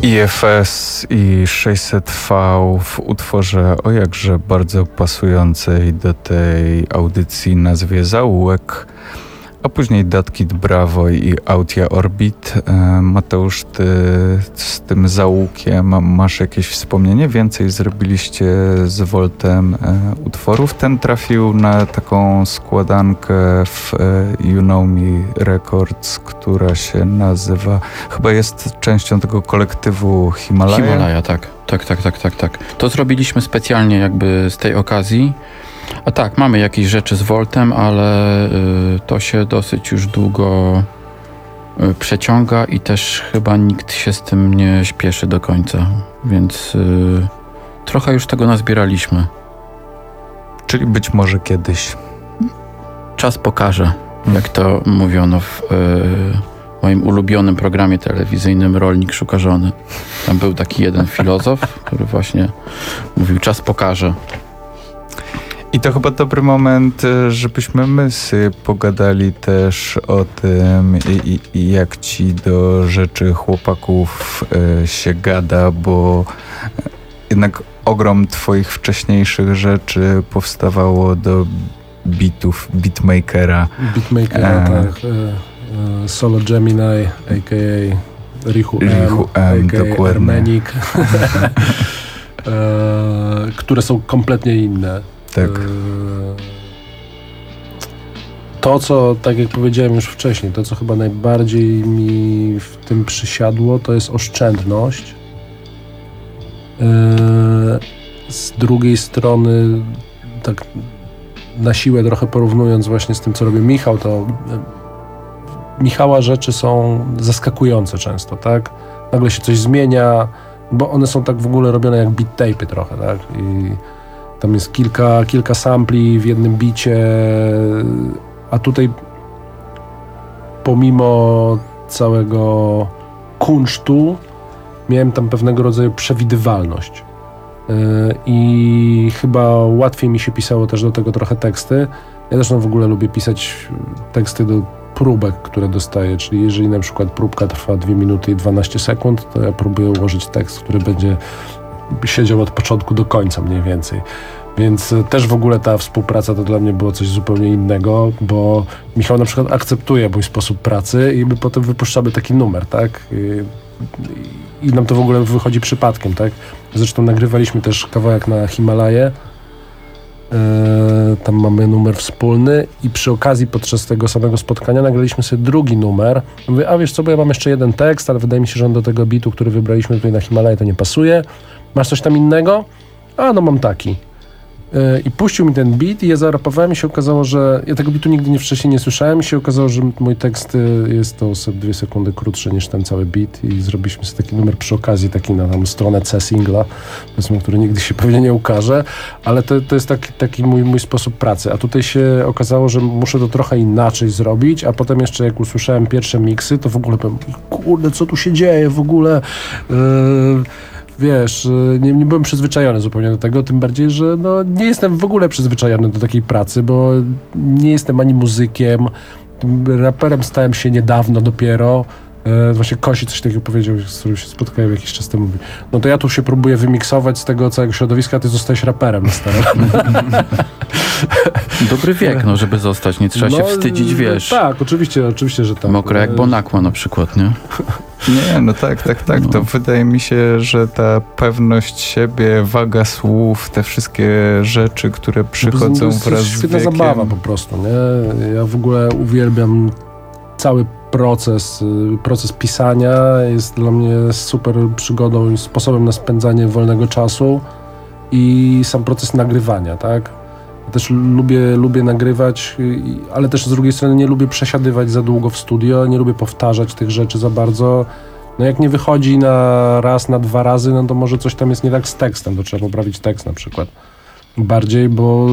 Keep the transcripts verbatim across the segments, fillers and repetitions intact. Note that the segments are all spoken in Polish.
I F S i sześćset V w utworze o jakże bardzo pasującej do tej audycji nazwie Zaułek, a później Datkit Bravo i Autia Orbit. Mateusz, ty z tym zaułkiem masz jakieś wspomnienie? Więcej zrobiliście z Voltem utworów. Ten trafił na taką składankę w You Know Me Records, która się nazywa, chyba jest częścią tego kolektywu Himalaya. Himalaya, tak. Tak, tak, tak, tak, tak. To zrobiliśmy specjalnie jakby z tej okazji. A tak, mamy jakieś rzeczy z Voltem, ale y, to się dosyć już długo y, przeciąga i też chyba nikt się z tym nie śpieszy do końca, więc y, trochę już tego nazbieraliśmy. Czyli być może kiedyś. Czas pokaże, jak to mówiono w y, moim ulubionym programie telewizyjnym Rolnik szuka żony. Tam był taki jeden filozof, który właśnie mówił, czas pokaże. I to chyba dobry moment, żebyśmy my sobie pogadali też o tym, i, i jak ci do rzeczy chłopaków y, się gada, bo jednak ogrom twoich wcześniejszych rzeczy powstawało do bitów beatmakera. Beatmakera, e, tak. E, e, Solo Gemini, a k a. Richu M, Richu M, a k a. dokładnie. Armenik, e, które są kompletnie inne. Tak. To, co, tak jak powiedziałem już wcześniej, to, co chyba najbardziej mi w tym przysiadło, to jest oszczędność. Z drugiej strony, tak na siłę trochę porównując właśnie z tym, co robi Michał, to Michała rzeczy są zaskakujące często, tak? Nagle się coś zmienia, bo one są tak w ogóle robione jak beat tape'y trochę, tak? I tam jest kilka, kilka sampli w jednym bicie, a tutaj pomimo całego kunsztu miałem tam pewnego rodzaju przewidywalność. Yy, I chyba łatwiej mi się pisało też do tego trochę teksty. Ja zresztą w ogóle lubię pisać teksty do próbek, które dostaję, czyli jeżeli na przykład próbka trwa dwie minuty i dwanaście sekund, to ja próbuję ułożyć tekst, który będzie siedział od początku do końca mniej więcej. Więc też w ogóle ta współpraca to dla mnie było coś zupełnie innego, bo Michał na przykład akceptuje mój sposób pracy i my potem wypuszczamy taki numer, tak? I, i nam to w ogóle wychodzi przypadkiem, tak? Zresztą nagrywaliśmy też kawałek na Himalaję. Yy, tam mamy numer wspólny i przy okazji podczas tego samego spotkania nagraliśmy sobie drugi numer. Mówię, a wiesz co, bo ja mam jeszcze jeden tekst, ale wydaje mi się, że on do tego bitu, który wybraliśmy tutaj na Himalaję, to nie pasuje. Masz coś tam innego? A no mam taki. Yy, I puścił mi ten beat i ja zarapowałem i się okazało, że ja tego bitu nigdy nie wcześniej nie słyszałem i się okazało, że mój tekst jest to dwie sekundy krótszy niż ten cały beat i zrobiliśmy sobie taki numer przy okazji, taki na tam stronę C singla, powiedzmy, który nigdy się pewnie nie ukaże, ale to, to jest taki, taki mój, mój sposób pracy, a tutaj się okazało, że muszę to trochę inaczej zrobić, a potem jeszcze jak usłyszałem pierwsze miksy, to w ogóle powiem, kurde, co tu się dzieje w ogóle, yy, Wiesz, nie, nie byłem przyzwyczajony zupełnie do tego, tym bardziej, że no, nie jestem w ogóle przyzwyczajony do takiej pracy, bo nie jestem ani muzykiem, raperem stałem się niedawno dopiero. E, właśnie Kosi coś takiego powiedział, z którym się spotkałem jakiś czas temu. Mówi, no to ja tu się próbuję wymiksować z tego całego środowiska, a ty zostajesz raperem na stałe. Dobry wiek, no, żeby zostać, nie trzeba no, się wstydzić, wiesz. Tak, oczywiście, oczywiście, że tak. Mokre jak Bonakła na przykład, nie? Nie, no tak, tak, tak. No. To wydaje mi się, że ta pewność siebie, waga słów, te wszystkie rzeczy, które przychodzą wraz z wiekiem. To jest świetna zabawa po prostu, nie? Ja w ogóle uwielbiam cały proces, proces pisania. Jest dla mnie super przygodą i sposobem na spędzanie wolnego czasu i sam proces nagrywania, tak? Ja też lubię, lubię nagrywać, ale też z drugiej strony nie lubię przesiadywać za długo w studio, nie lubię powtarzać tych rzeczy za bardzo. No jak nie wychodzi na raz, na dwa razy, no to może coś tam jest nie tak z tekstem, to trzeba poprawić tekst na przykład. Bardziej, bo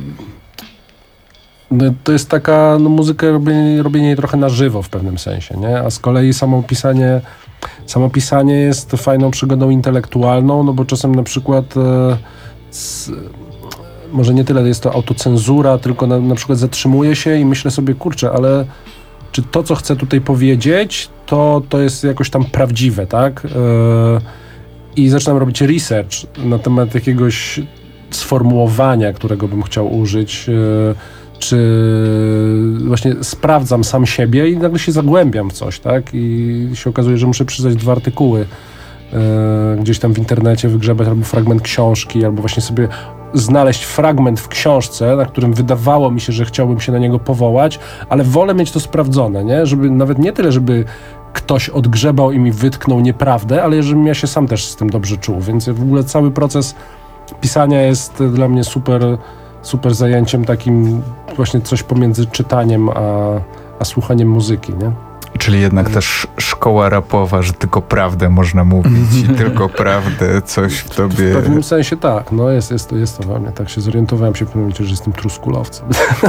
no to jest taka no, muzyka, robienie, robienie jej trochę na żywo w pewnym sensie, nie? A z kolei samo pisanie, samo pisanie jest fajną przygodą intelektualną, no bo czasem na przykład e, z, może nie tyle jest to autocenzura, tylko na, na przykład zatrzymuję się i myślę sobie, kurczę, ale czy to, co chcę tutaj powiedzieć, to to, to jest jakoś tam prawdziwe, tak? I zaczynam robić research na temat jakiegoś sformułowania, którego bym chciał użyć, czy właśnie sprawdzam sam siebie i nagle się zagłębiam w coś, tak? I się okazuje, że muszę przeczytać dwa artykuły gdzieś tam w internecie, wygrzebać albo fragment książki, albo właśnie sobie znaleźć fragment w książce, na którym wydawało mi się, że chciałbym się na niego powołać, ale wolę mieć to sprawdzone, nie? Żeby nawet nie tyle, żeby ktoś odgrzebał i mi wytknął nieprawdę, ale żebym ja się sam też z tym dobrze czuł, więc w ogóle cały proces pisania jest dla mnie super, super zajęciem takim właśnie coś pomiędzy czytaniem a, a słuchaniem muzyki, nie? Czyli jednak też szkoła rapowa, że tylko prawdę można mówić i tylko prawdę coś w tobie... W pewnym sensie tak, no jest, jest, to, jest to we mnie. Tak się zorientowałem się w pewnym momencie, że jestem truskulowcem.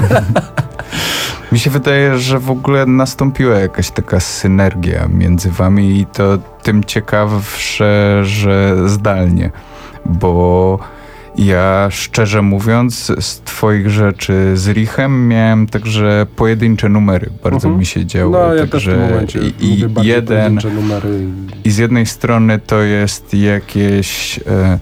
Mi się wydaje, że w ogóle nastąpiła jakaś taka synergia między wami i to tym ciekawsze, że zdalnie, bo ja szczerze mówiąc z twoich rzeczy z Richem miałem także pojedyncze numery, bardzo uh-huh. mi się działo. No ja także też w tym momencie i, i jeden numery. I z jednej strony to jest jakieś e,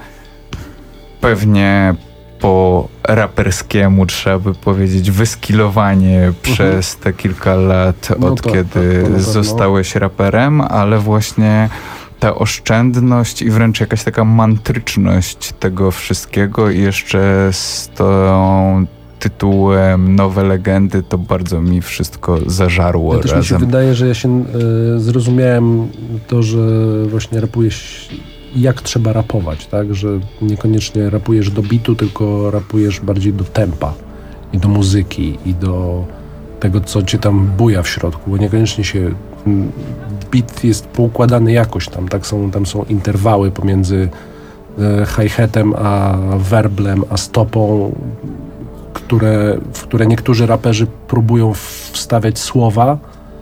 pewnie po raperskiemu trzeba by powiedzieć wyskilowanie uh-huh. przez te kilka lat no od to, kiedy to, to zostałeś raperem, ale właśnie ta oszczędność i wręcz jakaś taka mantryczność tego wszystkiego i jeszcze z tą tytułem Nowe Legendy to bardzo mi wszystko zażarło ja też razem. Mi się wydaje, że ja się y, zrozumiałem to, że właśnie rapujesz jak trzeba rapować, tak? Że niekoniecznie rapujesz do bitu, tylko rapujesz bardziej do tempa i do muzyki i do tego, co cię tam buja w środku, bo niekoniecznie się beat jest poukładany jakoś tam, tak? Są, tam są interwały pomiędzy e, hi-hatem a werblem, a stopą, które, w które niektórzy raperzy próbują wstawiać słowa,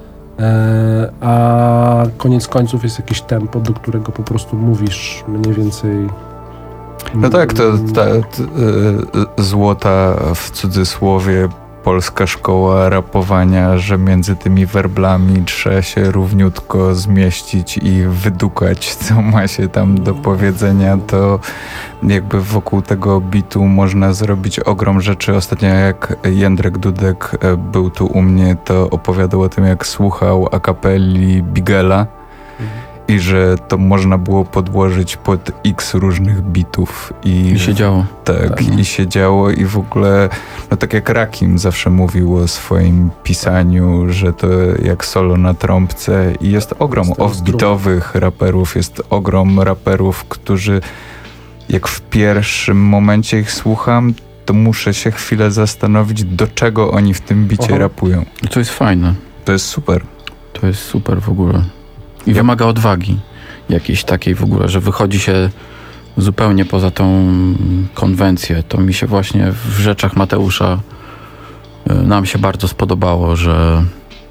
e, a koniec końców jest jakieś tempo, do którego po prostu mówisz mniej więcej. No tak, to ta, ta, ta, złota w cudzysłowie polska szkoła rapowania, że między tymi werblami trzeba się równiutko zmieścić i wydukać, co ma się tam do powiedzenia, to jakby wokół tego bitu można zrobić ogrom rzeczy. Ostatnio jak Jędrek Dudek był tu u mnie, to opowiadał o tym, jak słuchał a cappelli Bigela i że to można było podłożyć pod x różnych bitów. I, I się działo. Tak, tak, i się działo i w ogóle, no tak jak Rakim zawsze mówił o swoim pisaniu, że to jak solo na trąbce i jest ogrom off-beatowych raperów, jest ogrom raperów, którzy jak w pierwszym momencie ich słucham, to muszę się chwilę zastanowić, do czego oni w tym bicie Aha. rapują. I to jest fajne. To jest super. To jest super w ogóle. I wymaga odwagi jakiejś takiej w ogóle, że wychodzi się zupełnie poza tą konwencję. To mi się właśnie w rzeczach Mateusza y, nam się bardzo spodobało, że,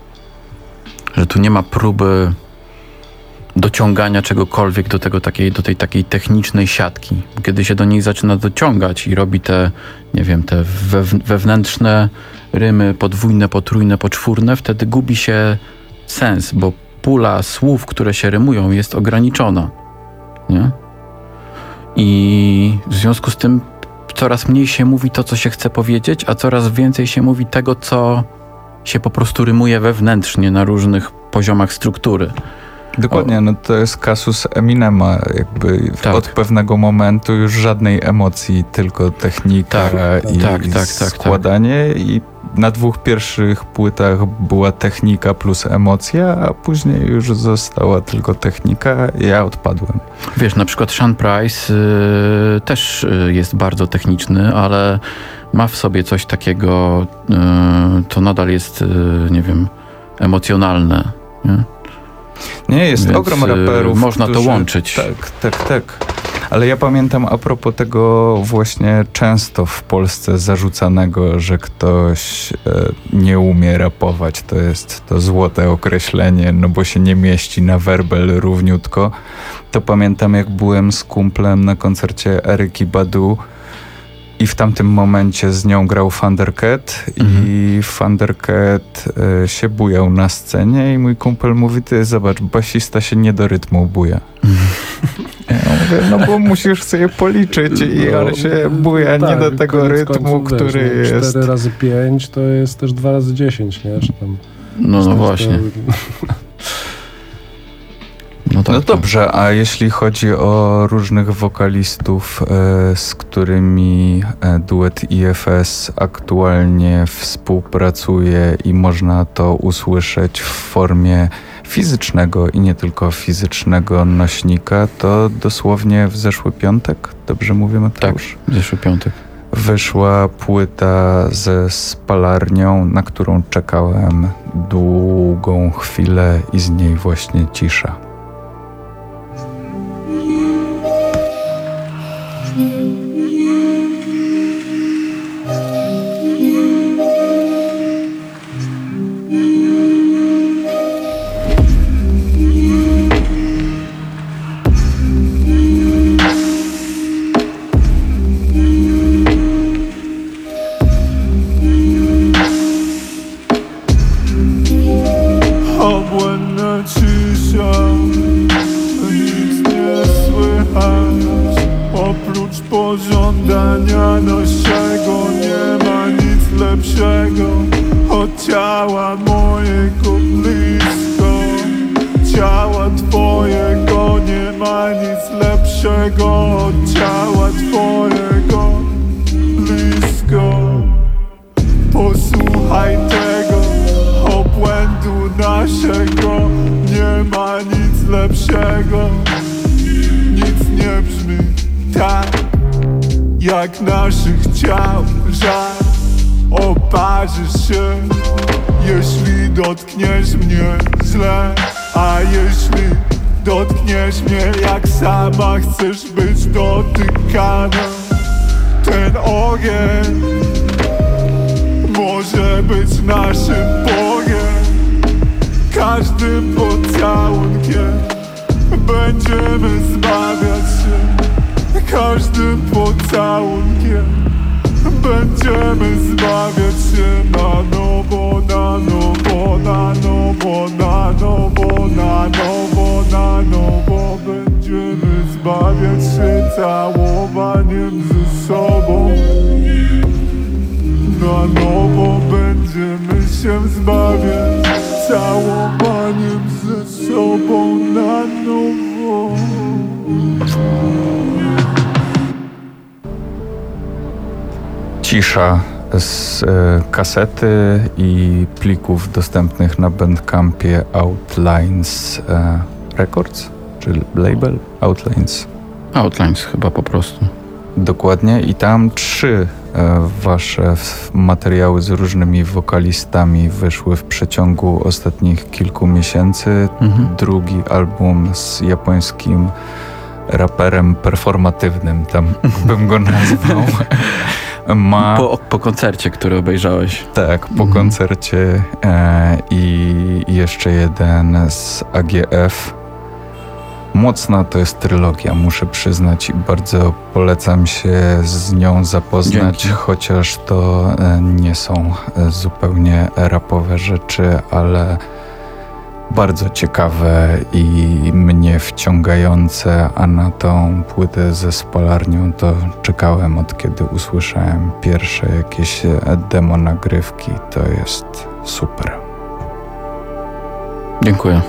że tu nie ma próby dociągania czegokolwiek do tego takiej, do tej takiej technicznej siatki. Kiedy się do niej zaczyna dociągać i robi te, nie wiem, te wew- wewnętrzne rymy podwójne, potrójne, poczwórne, wtedy gubi się sens, bo pula słów, które się rymują, jest ograniczona. Nie? I w związku z tym coraz mniej się mówi to, co się chce powiedzieć, a coraz więcej się mówi tego, co się po prostu rymuje wewnętrznie na różnych poziomach struktury. Dokładnie, O. no to jest kasus Eminema, jakby Tak. od pewnego momentu już żadnej emocji, tylko technika Tak, i tak, tak, tak, składanie i na dwóch pierwszych płytach była technika plus emocja, a później już została tylko technika i ja odpadłem. Wiesz, na przykład Sean Price y, też y, jest bardzo techniczny, ale ma w sobie coś takiego, y, to nadal jest, y, nie wiem, emocjonalne. Nie? Nie, jest Więc, ogrom y, raperów, można to którzy, łączyć. Tak, tak, tak. Ale ja pamiętam a propos tego właśnie często w Polsce zarzucanego, że ktoś e, nie umie rapować. To jest to złote określenie, no bo się nie mieści na werbel równiutko. To pamiętam, jak byłem z kumplem na koncercie Eryki Badu I w tamtym momencie z nią grał Thundercat Mhm. i Thundercat e, się bujał na scenie i mój kumpel mówi, ty zobacz, basista się nie do rytmu buja. Ja mówię, no bo musisz sobie policzyć i No, on się buja nie tak, do tego koniec rytmu, końców, który wiesz, no, jest. cztery razy pięć to jest też dwa razy dziesięć, nie? Czy tam, No, no czy właśnie. To, No, tak, No tak. dobrze, a jeśli chodzi o różnych wokalistów, e, z którymi e, duet I F S aktualnie współpracuje i można to usłyszeć w formie fizycznego i nie tylko fizycznego nośnika, to dosłownie w zeszły piątek, dobrze mówię, Mateusz? Zeszły piątek. Wyszła płyta ze spalarnią, na którą czekałem długą chwilę i z niej właśnie cisza. Obłędna cisza, nic nie słychać. Oprócz pożądania naszego nie ma nic lepszego od ciała mojego blisko. Ciała twojego nie ma nic lepszego od ciała twojego blisko. Posłuchaj tego obłędu naszego, nie ma nic lepszego. Nic nie brzmi tak jak naszych ciał. Żal oparzysz się, jeśli dotkniesz mnie źle. A jeśli dotkniesz mnie jak sama chcesz być dotykana, ten ogień może być naszym Bogiem. Każdym pocałunkiem będziemy zbawiać się. Każdym pocałunkiem będziemy zbawiać się na nowo, na nowo, na nowo, na nowo, na nowo, na nowo. Będziemy zbawiać się całowaniem ze sobą. Na nowo będziemy się zbawiać całowaniem ze sobą na nowo. Cisza z e, kasety i plików dostępnych na Bandcampie Outlines e, Records, czy label Outlines. Outlines chyba po prostu. Dokładnie i tam trzy e, wasze w- materiały z różnymi wokalistami wyszły w przeciągu ostatnich kilku miesięcy. Mhm. Drugi album z japońskim raperem performatywnym, tam bym go nazwał. Ma Po, po koncercie, który obejrzałeś. tak, po Mhm. koncercie e, i jeszcze jeden z A G F. Mocna to jest trylogia, muszę przyznać i bardzo polecam się z nią zapoznać, Dzięki. chociaż to e, nie są e, zupełnie rapowe rzeczy, ale bardzo ciekawe i mnie wciągające, a na tą płytę ze spalarnią to czekałem od kiedy usłyszałem pierwsze jakieś e, demo nagrywki, to jest super. Dziękuję.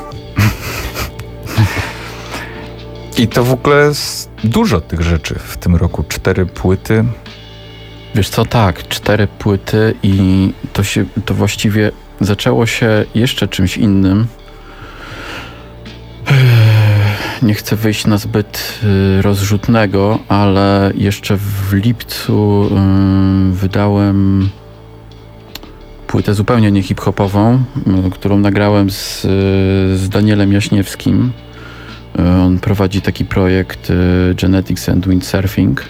I to w ogóle jest dużo tych rzeczy w tym roku. Cztery płyty. Wiesz co, tak, cztery płyty i to się, to właściwie zaczęło się jeszcze czymś innym. Nie chcę wyjść na zbyt y, rozrzutnego, ale jeszcze w lipcu y, wydałem płytę zupełnie nie hip-hopową, y, którą nagrałem z, y, z Danielem Jaśniewskim. Y, on prowadzi taki projekt y, Genetics and Windsurfing.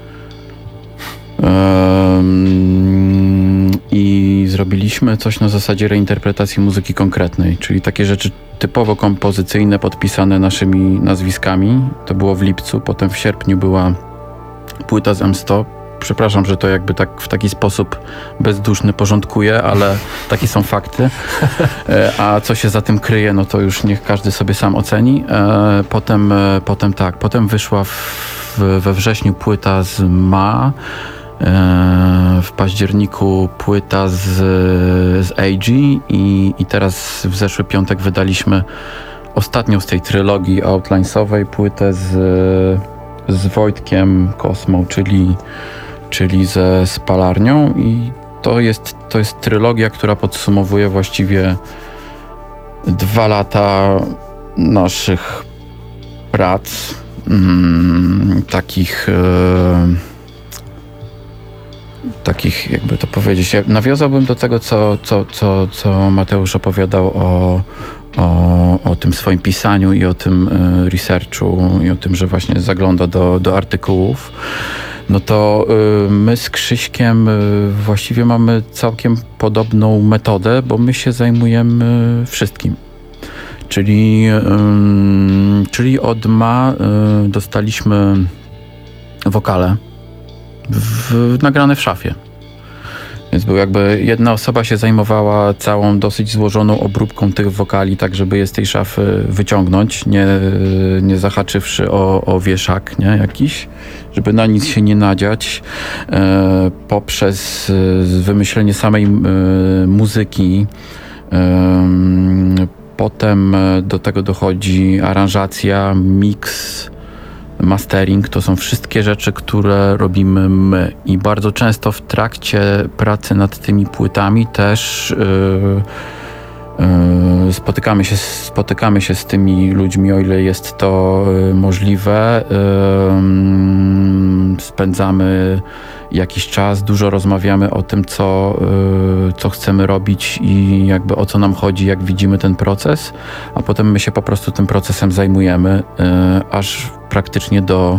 Um, I zrobiliśmy coś na zasadzie reinterpretacji muzyki konkretnej, czyli takie rzeczy typowo kompozycyjne, podpisane naszymi nazwiskami. To było w lipcu, potem w sierpniu była płyta z M sto, Przepraszam, że to jakby tak w taki sposób bezduszny porządkuję, ale takie są fakty. E, a co się za tym kryje, no to już niech każdy sobie sam oceni. E, potem, e, potem tak, potem wyszła w, we wrześniu płyta z Ma. W październiku płyta z, z A G i, i teraz w zeszły piątek wydaliśmy ostatnią z tej trylogii outlinesowej płytę z, z Wojtkiem Kosmą, czyli, czyli ze Spalarnią i to jest, to jest trylogia, która podsumowuje właściwie dwa lata naszych prac, mm, takich takich, jakby to powiedzieć, ja nawiązałbym do tego, co, co, co, co Mateusz opowiadał o, o, o tym swoim pisaniu i o tym y, researchu i o tym, że właśnie zagląda do, do artykułów. No to y, my z Krzyśkiem y, właściwie mamy całkiem podobną metodę, bo my się zajmujemy wszystkim. Czyli, y, czyli od Ma y, dostaliśmy wokale W, nagrane w szafie. Więc był jakby jedna osoba się zajmowała całą dosyć złożoną obróbką tych wokali, tak żeby je z tej szafy wyciągnąć, nie, nie zahaczywszy o, o wieszak, nie, jakiś, żeby na nic się nie nadziać, e, poprzez e, wymyślenie samej e, muzyki. E, potem do tego dochodzi aranżacja, mix, mastering, to są wszystkie rzeczy, które robimy my i bardzo często w trakcie pracy nad tymi płytami też yy, yy, spotykamy się, spotykamy się z tymi ludźmi, o ile jest to yy, możliwe. Yy, spędzamy jakiś czas, dużo rozmawiamy o tym, co, yy, co chcemy robić i jakby o co nam chodzi, jak widzimy ten proces, a potem my się po prostu tym procesem zajmujemy, yy, aż praktycznie do,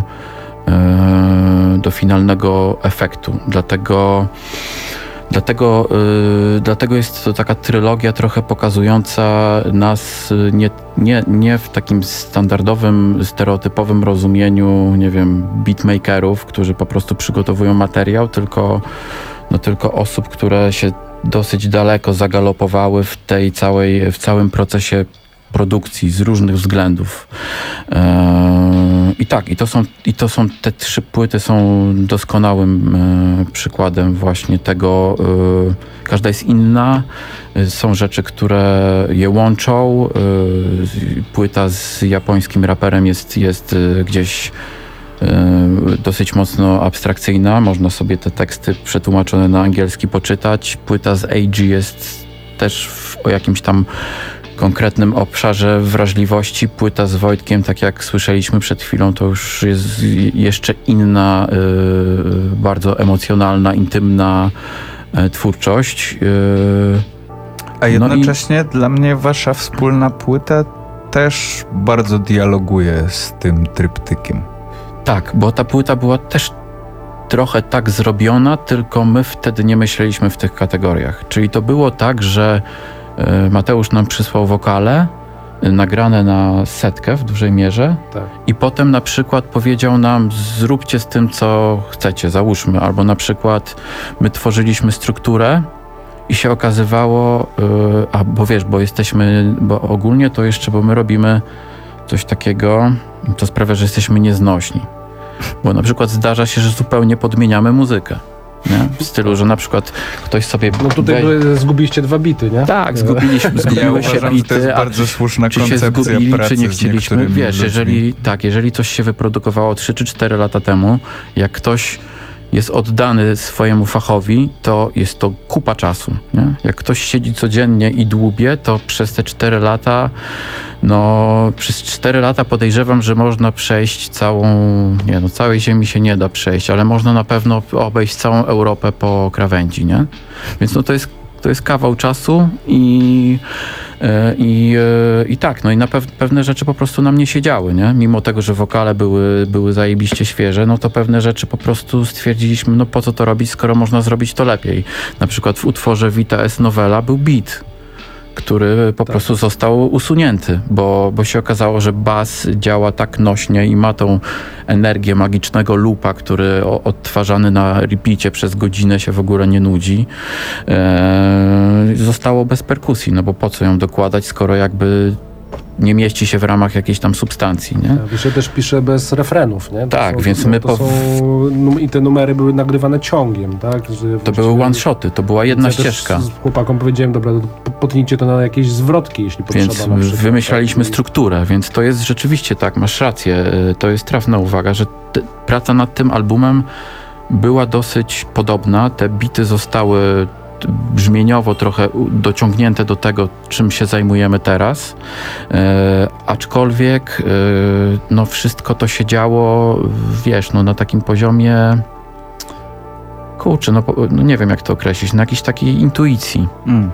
yy, do finalnego efektu. Dlatego, dlatego, yy, dlatego jest to taka trylogia trochę pokazująca nas nie, nie, nie w takim standardowym, stereotypowym rozumieniu, nie wiem, beatmakerów, którzy po prostu przygotowują materiał, tylko, no, tylko osób, które się dosyć daleko zagalopowały w tej całej, w całym procesie produkcji z różnych względów. Eee, I tak, i to są, i to są te trzy płyty są doskonałym e, przykładem właśnie tego. E, każda jest inna. E, są rzeczy, które je łączą. E, płyta z japońskim raperem jest, jest e, gdzieś e, dosyć mocno abstrakcyjna. Można sobie te teksty przetłumaczone na angielski poczytać. Płyta z A G jest też w, o jakimś tam konkretnym obszarze wrażliwości. Płyta z Wojtkiem, tak jak słyszeliśmy przed chwilą, to już jest jeszcze inna, yy, bardzo emocjonalna, intymna yy, twórczość. Yy, A jednocześnie no i... dla mnie wasza wspólna płyta też bardzo dialoguje z tym tryptykiem. Tak, bo ta płyta była też trochę tak zrobiona, tylko my wtedy nie myśleliśmy w tych kategoriach. Czyli to było tak, że Mateusz nam przysłał wokale nagrane na setkę w dużej mierze, tak. I potem na przykład powiedział nam, zróbcie z tym, co chcecie, załóżmy, albo na przykład my tworzyliśmy strukturę i się okazywało, yy, a bo wiesz, bo jesteśmy, bo ogólnie to jeszcze, bo my robimy coś takiego, to sprawia, że jesteśmy nieznośni, bo na przykład zdarza się, że zupełnie podmieniamy muzykę. Nie? W stylu, że na przykład ktoś sobie... No tutaj weź... zgubiliście dwa bity, nie? Tak, zgubiliśmy, zgubiły ja się uważam, bity, to jest bardzo słuszna czy koncepcja się zgubili, pracy czy nie chcieliśmy. Wiesz, jeżeli, tak, jeżeli coś się wyprodukowało trzy czy cztery lata temu, jak ktoś jest oddany swojemu fachowi, to jest to kupa czasu. Nie? Jak ktoś siedzi codziennie i dłubie, to przez te cztery lata, no przez cztery lata podejrzewam, że można przejść całą, nie no, całej ziemi się nie da przejść, ale można na pewno obejść całą Europę po krawędzi, nie? Więc no to jest, to jest kawał czasu i I, i tak, no i na pew, pewne rzeczy po prostu nam nie siedziały, nie? Mimo tego, że wokale były, były zajebiście świeże, no to pewne rzeczy po prostu stwierdziliśmy, no po co to robić, skoro można zrobić to lepiej. Na przykład w utworze Vita S Novella był beat, który po Tak. prostu został usunięty, bo, bo się okazało, że bas działa tak nośnie i ma tą energię magicznego loopa, który o, odtwarzany na repeacie przez godzinę się w ogóle nie nudzi. Eee, zostało bez perkusji, no bo po co ją dokładać, skoro jakby nie mieści się w ramach jakiejś tam substancji, nie? Tak, się też pisze bez refrenów, nie? To Tak, są, więc to, my to po- są, num- i te numery były nagrywane ciągiem, tak? Że To właściwie- były one-shoty, to była jedna ja też ścieżka. Z chłopakom powiedziałem, dobra, to potnijcie to na jakieś zwrotki, jeśli potrzeba. Więc na przykład, wymyślaliśmy tak? I- strukturę, więc to jest rzeczywiście tak, masz rację, y, to jest trafna uwaga, że te, praca nad tym albumem była dosyć podobna, te bity zostały t- brzmieniowo trochę u- dociągnięte do tego, czym się zajmujemy teraz, e, aczkolwiek e, no wszystko to się działo, wiesz, no na takim poziomie, kurczę, no, po- no nie wiem jak to określić, na jakiejś takiej intuicji. Mm.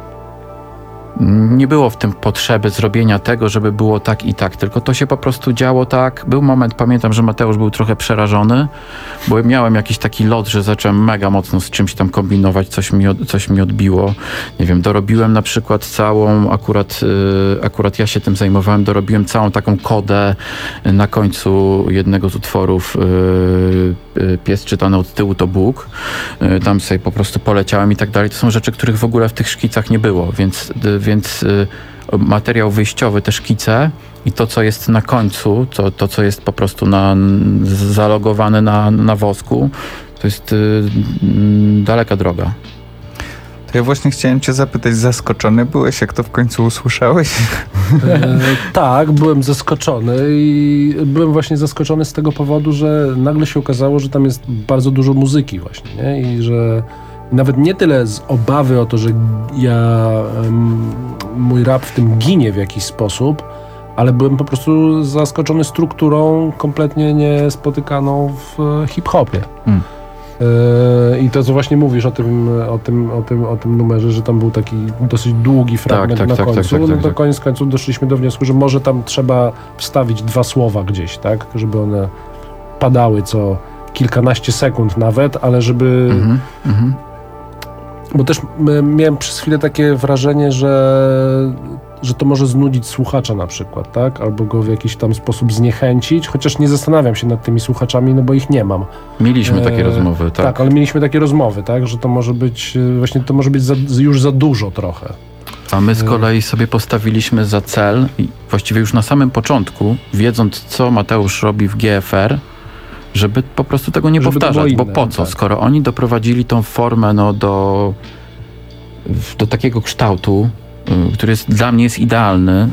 Nie było w tym potrzeby zrobienia tego, żeby było tak i tak, tylko to się po prostu działo tak. Był moment, pamiętam, że Mateusz był trochę przerażony, bo miałem jakiś taki lot, że zacząłem mega mocno z czymś tam kombinować, coś mi, od, coś mi odbiło. Nie wiem, dorobiłem na przykład całą, akurat, y, akurat ja się tym zajmowałem, dorobiłem całą taką kodę na końcu jednego z utworów y, y, Pies czytany od tyłu to Bóg. Y, tam sobie po prostu poleciałem i tak dalej. To są rzeczy, których w ogóle w tych szkicach nie było, więc y, więc y, materiał wyjściowy, te szkice i to, co jest na końcu, to, to co jest po prostu na, zalogowane na, na wosku, to jest y, y, daleka droga. To ja właśnie chciałem cię zapytać, zaskoczony byłeś, jak to w końcu usłyszałeś? E, tak, byłem zaskoczony i byłem właśnie zaskoczony z tego powodu, że nagle się okazało, że tam jest bardzo dużo muzyki właśnie, nie? I że nawet nie tyle z obawy o to, że ja, em, mój rap w tym ginie w jakiś sposób, ale byłem po prostu zaskoczony strukturą kompletnie niespotykaną w e, hip-hopie. Hmm. E, I to, co właśnie mówisz o tym, o, tym, o, tym, o tym numerze, że tam był taki dosyć długi fragment tak, na tak, końcu, tak, tak, no tak, to tak. koniec końców doszliśmy do wniosku, że może tam trzeba wstawić dwa słowa gdzieś, tak? Żeby one padały co kilkanaście sekund nawet, ale żeby... Mhm, mhm. Bo też m- miałem przez chwilę takie wrażenie, że, że to może znudzić słuchacza na przykład, tak? Albo go w jakiś tam sposób zniechęcić, chociaż nie zastanawiam się nad tymi słuchaczami, no bo ich nie mam. Mieliśmy takie E, rozmowy, tak. Tak, ale mieliśmy takie rozmowy, tak? Że to może być, e, właśnie to może być za, już za dużo trochę. A my z kolei sobie postawiliśmy za cel, i właściwie już na samym początku, wiedząc co Mateusz robi w G F R, żeby po prostu tego nie Żeby to powtarzać, było bo inne, po co, tak. skoro oni doprowadzili tą formę no, do, do takiego kształtu, y, który jest, dla mnie jest idealny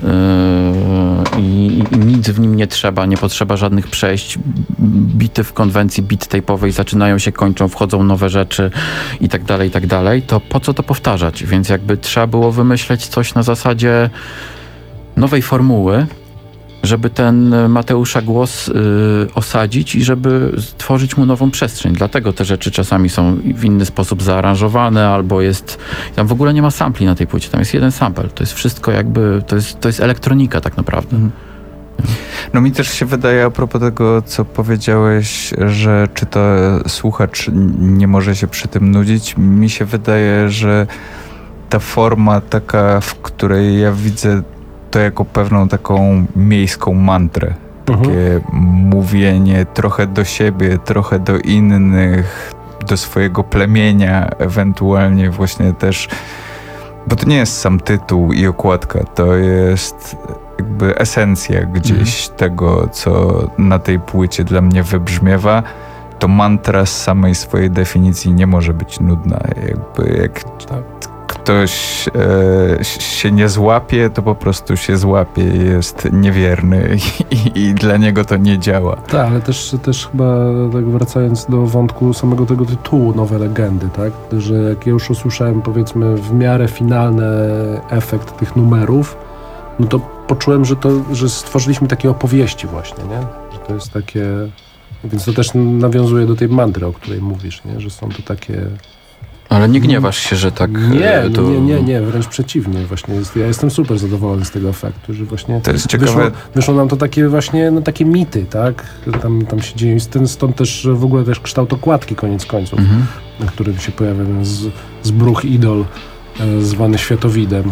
y, i, i nic w nim nie trzeba, nie potrzeba żadnych przejść. Bity w konwencji beat tape'owej zaczynają się, kończą, wchodzą nowe rzeczy i tak dalej, i tak dalej, to po co to powtarzać? Więc jakby trzeba było wymyśleć coś na zasadzie nowej formuły, żeby ten Mateusza głos y, osadzić i żeby stworzyć mu nową przestrzeń. Dlatego te rzeczy czasami są w inny sposób zaaranżowane, albo jest... Tam w ogóle nie ma sampli na tej płycie, tam jest jeden sample. To jest wszystko jakby... To jest, to jest elektronika tak naprawdę. Mhm. No mi też się wydaje, a propos tego, co powiedziałeś, że czy to słuchacz nie może się przy tym nudzić, mi się wydaje, że ta forma taka, w której ja widzę to jako pewną taką miejską mantrę. Takie mówienie trochę do siebie, trochę do innych, do swojego plemienia, ewentualnie właśnie też, bo to nie jest sam tytuł i okładka, to jest jakby esencja gdzieś Mhm. tego, co na tej płycie dla mnie wybrzmiewa. To mantra z samej swojej definicji nie może być nudna. Jakby jak Tak. ktoś e, się nie złapie, to po prostu się złapie, jest niewierny i, i dla niego to nie działa. Tak, ale też, też chyba tak wracając do wątku samego tego tytułu Nowe Legendy, tak? Że jak ja już usłyszałem powiedzmy w miarę finalny efekt tych numerów, no to poczułem, że to, że stworzyliśmy takie opowieści właśnie, nie? Że to jest takie... Więc to też nawiązuje do tej mantry, o której mówisz, nie? Że są to takie... Ale nie gniewasz się, że tak... Nie, e, to... nie, nie, nie, wręcz przeciwnie. Właśnie jest, ja jestem super zadowolony z tego efektu, że właśnie To jest ciekawe. wyszło, wyszło nam to takie właśnie, no takie mity, tak? Tam, tam się dzieje, stąd, stąd też w ogóle też kształt okładki koniec końców, Mhm. na którym się pojawia ten z, zbruch idol e, zwany Światowidem.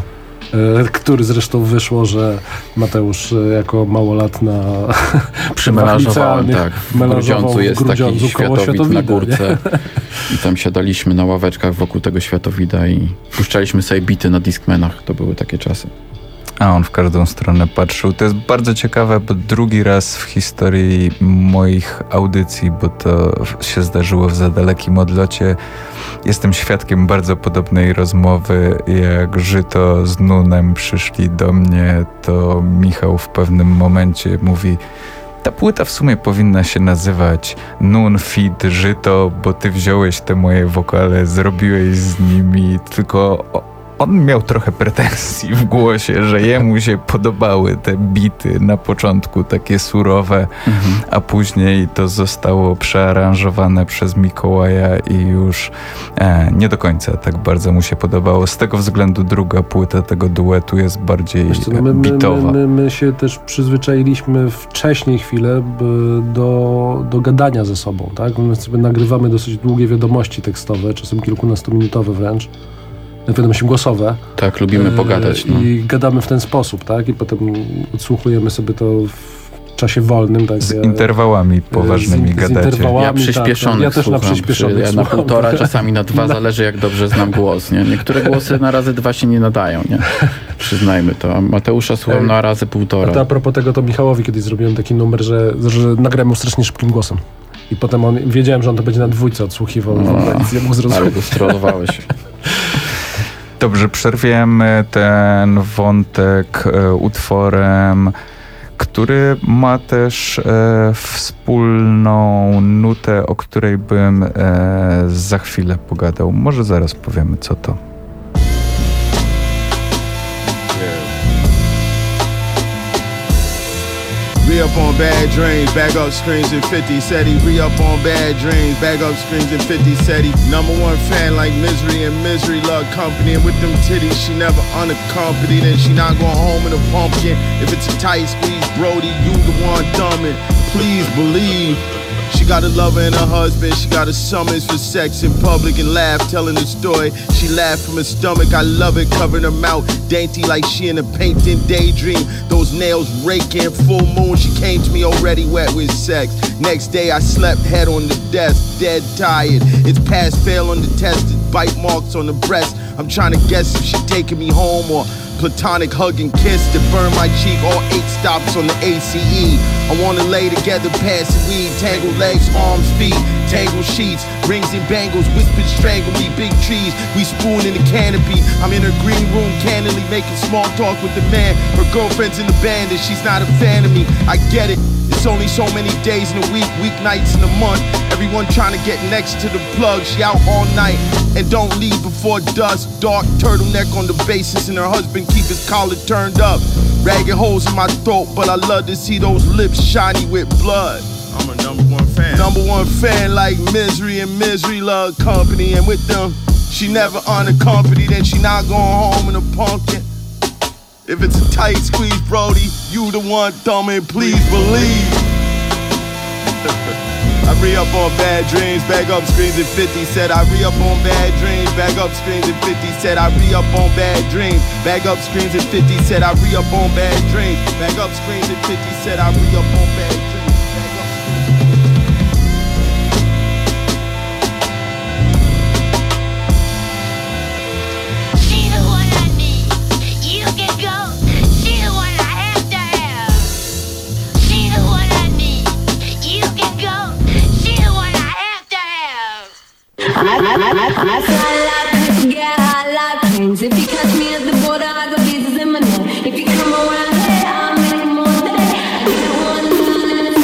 który zresztą wyszło, że Mateusz jako małolatna przy Melanżowałem, tak. W Grudziądzu jest Grudziądzu, taki światowid na górce nie? I tam siadaliśmy na ławeczkach wokół tego światowida i puszczaliśmy sobie bity na Discmanach. To były takie czasy. A on w każdą stronę patrzył. To jest bardzo ciekawe, bo drugi raz w historii moich audycji, bo to się zdarzyło w za dalekim odlocie, jestem świadkiem bardzo podobnej rozmowy. Jak Żyto z Nunem przyszli do mnie, to Michał w pewnym momencie mówi: ta płyta w sumie powinna się nazywać Nun Feed Żyto, bo ty wziąłeś te moje wokale, zrobiłeś z nimi, tylko on miał trochę pretensji w głosie, że jemu się podobały te bity na początku, takie surowe, mhm. a później to zostało przearanżowane przez Mikołaja i już e, nie do końca tak bardzo mu się podobało. Z tego względu druga płyta tego duetu jest bardziej Wiesz co, no my, bitowa. My, my, my się też przyzwyczailiśmy wcześniej chwilę do, do gadania ze sobą, tak? My sobie nagrywamy dosyć długie wiadomości tekstowe, czasem kilkunastominutowe wręcz. Wiadomości głosowe. Tak, lubimy pogadać. No. I gadamy w ten sposób, tak? I potem odsłuchujemy sobie to w czasie wolnym. Tak? Z interwałami poważnymi z, gadacie. Z interwałami, ja przyspieszonych tak, ja też słucham, na przyspieszonych przy, Ja słucham. na półtora, czasami na dwa, zależy jak dobrze znam głos. Nie? Niektóre głosy na razy dwa się nie nadają, nie? Przyznajmy to. A Mateusza słucham na razy półtora. A to a propos tego, to Michałowi kiedyś zrobiłem taki numer, że, że nagrałem strasznie szybkim głosem. I potem on, wiedziałem, że on to będzie na dwójce odsłuchiwał. No, więc ja mógł zrozumieć. Ale go strollowałeś. Dobrze, przerwiemy ten wątek e, utworem, który ma też e, wspólną nutę, o której bym e, za chwilę pogadał. Może zaraz powiemy, co to. Re-up on bad dreams, bag up screens and fifty said he re-up on bad dreams, bag up screens and fifty said he number one fan like Misery and Misery love company, and with them titties she never unaccompanied, and she not going home in a pumpkin. If it's a tight squeeze, Brody, you the one thumbing. Please believe. She got a lover and a husband, she got a summons for sex in public and laugh, telling the story. She laughed from her stomach, I love it, covering her mouth, dainty like she in a painting daydream. Those nails raking, full moon, she came to me already wet with sex. Next day I slept head on the desk, dead tired. It's past fail on the test, bite marks on the breast. I'm trying to guess if she taking me home or platonic hug and kiss that burn my cheek, all eight stops on the A C E. I wanna lay together, pass the weed, tangled legs, arms, feet, tangled sheets, rings and bangles, whispered strangle me, big trees, we spoon in the canopy. I'm in her green room, candidly making small talk with the man. Her girlfriend's in the band and she's not a fan of me. I get it. It's only so many days in a week, weeknights in a month. Everyone trying to get next to the plug. She out all night and don't leave before dusk. Dark turtleneck on the basis and her husband keep his collar turned up. Ragged holes in my throat, but I love to see those lips shiny with blood. I'm a number one fan. Number one fan like Misery and Misery love company. And with them, she never unaccompanied and she not going home in a pumpkin. If it's a tight squeeze, Brody, you the one thumbing, please believe. I re-up on bad dreams, bag up screens and fifty said I re-up on bad dreams, bag up screens and fifty said I re-up on bad dreams, bag up screens and fifty said I re-up on bad dreams, bag up screens and fifty said I re-up on bad dreams. I, I, I, I fly like get high like planes. If you catch me at the border, I got visas in my name. If you come around here, I'll make more than I do one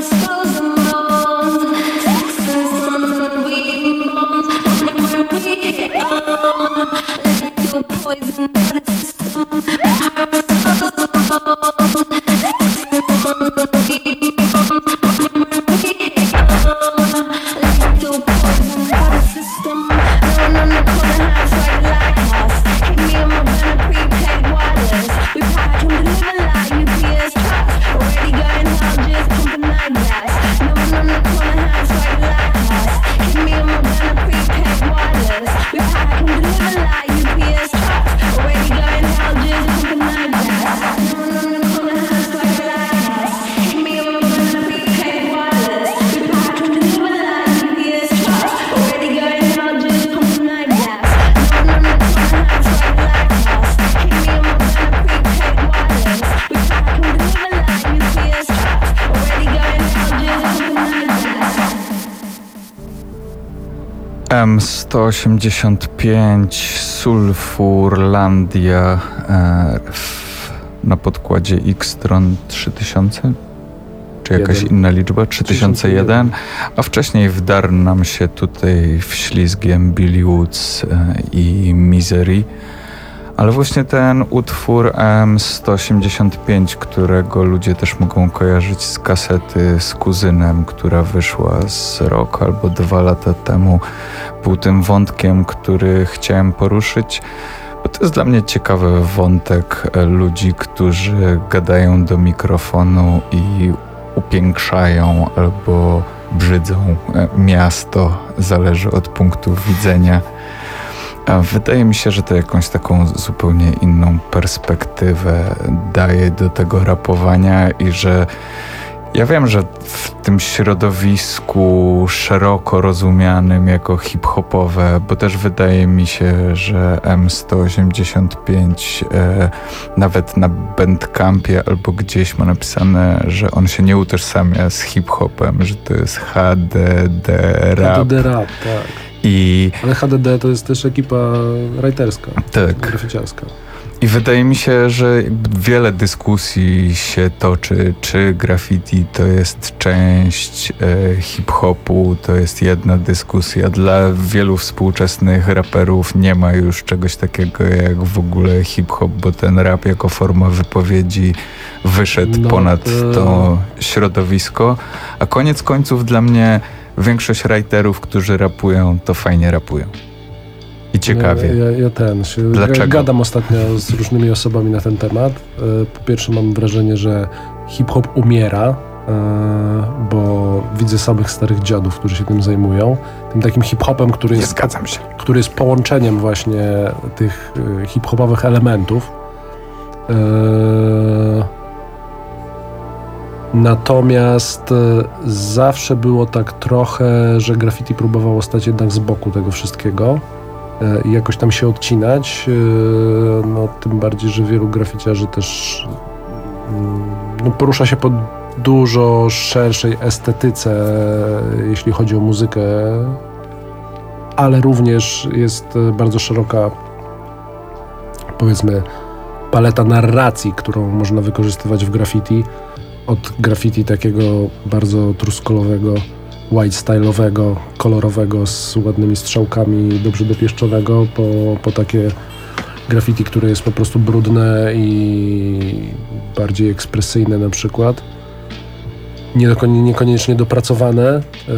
M sto osiemdziesiąt pięć Sulfurlandia e, w, na podkładzie X-Tron trzy tysiące? Czy jakaś Jeden. inna liczba? trzy tysiące jeden. A wcześniej wdarł nam się tutaj wślizgiem Billy Woods e, i Misery. Ale właśnie ten utwór M sto osiemdziesiąt pięć, którego ludzie też mogą kojarzyć z kasety z Kuzynem, która wyszła z rok albo dwa lata temu, był tym wątkiem, który chciałem poruszyć, bo to jest dla mnie ciekawy wątek ludzi, którzy gadają do mikrofonu i upiększają albo brzydzą miasto, zależy od punktu widzenia. Wydaje mi się, że to jakąś taką zupełnie inną perspektywę daje do tego rapowania i że ja wiem, że w tym środowisku szeroko rozumianym jako hip-hopowe, bo też wydaje mi się, że M sto osiemdziesiąt pięć e, nawet na Bandcampie albo gdzieś ma napisane, że on się nie utożsamia z hip-hopem, że to jest H D D rap. H D D rap, tak. I Ale H D D to jest też ekipa writerska, tak. graficiarska. I wydaje mi się, że wiele dyskusji się toczy, czy graffiti to jest część e, hip-hopu, to jest jedna dyskusja. Dla wielu współczesnych raperów nie ma już czegoś takiego jak w ogóle hip-hop, bo ten rap jako forma wypowiedzi wyszedł No, ponad to... to środowisko. A koniec końców dla mnie większość writerów, którzy rapują, to fajnie rapują. I ciekawie. Ja, ja, ja ten, się Dlaczego? gadam ostatnio z różnymi osobami na ten temat. Po pierwsze mam wrażenie, że hip-hop umiera, bo widzę samych starych dziadów, którzy się tym zajmują. Tym takim hip-hopem, który jest, zgadzam się. który jest połączeniem właśnie tych hip-hopowych elementów. Natomiast zawsze było tak trochę, że graffiti próbowało stać jednak z boku tego wszystkiego i jakoś tam się odcinać. No, tym bardziej, że wielu graficiarzy też no, porusza się po dużo szerszej estetyce, jeśli chodzi o muzykę, ale również jest bardzo szeroka, powiedzmy, paleta narracji, którą można wykorzystywać w graffiti. Od graffiti takiego bardzo truskolowego, white style'owego, kolorowego, z ładnymi strzałkami, dobrze dopieszczonego, po, po takie graffiti, które jest po prostu brudne i bardziej ekspresyjne na przykład. Niekoniecznie dopracowane, yy,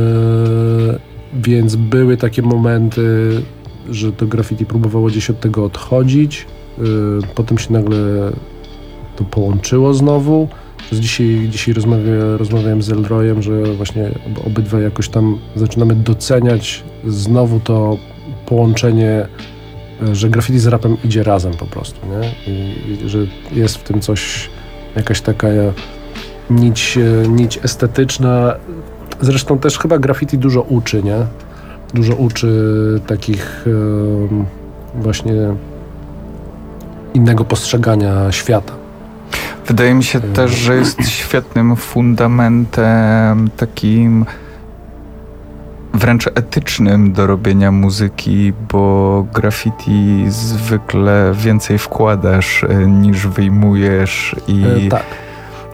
więc były takie momenty, że to graffiti próbowało gdzieś od tego odchodzić. Yy, potem się nagle to połączyło znowu. Dzisiaj, dzisiaj rozmawia, rozmawiałem z Elroyem, że właśnie obydwa jakoś tam zaczynamy doceniać znowu to połączenie, że graffiti z rapem idzie razem po prostu, nie? I, i że jest w tym coś, jakaś taka nić, nić estetyczna. Zresztą też chyba graffiti dużo uczy, nie? Dużo uczy takich um, właśnie innego postrzegania świata. Wydaje mi się też, że jest świetnym fundamentem takim wręcz etycznym do robienia muzyki, bo graffiti zwykle więcej wkładasz niż wyjmujesz i e, tak.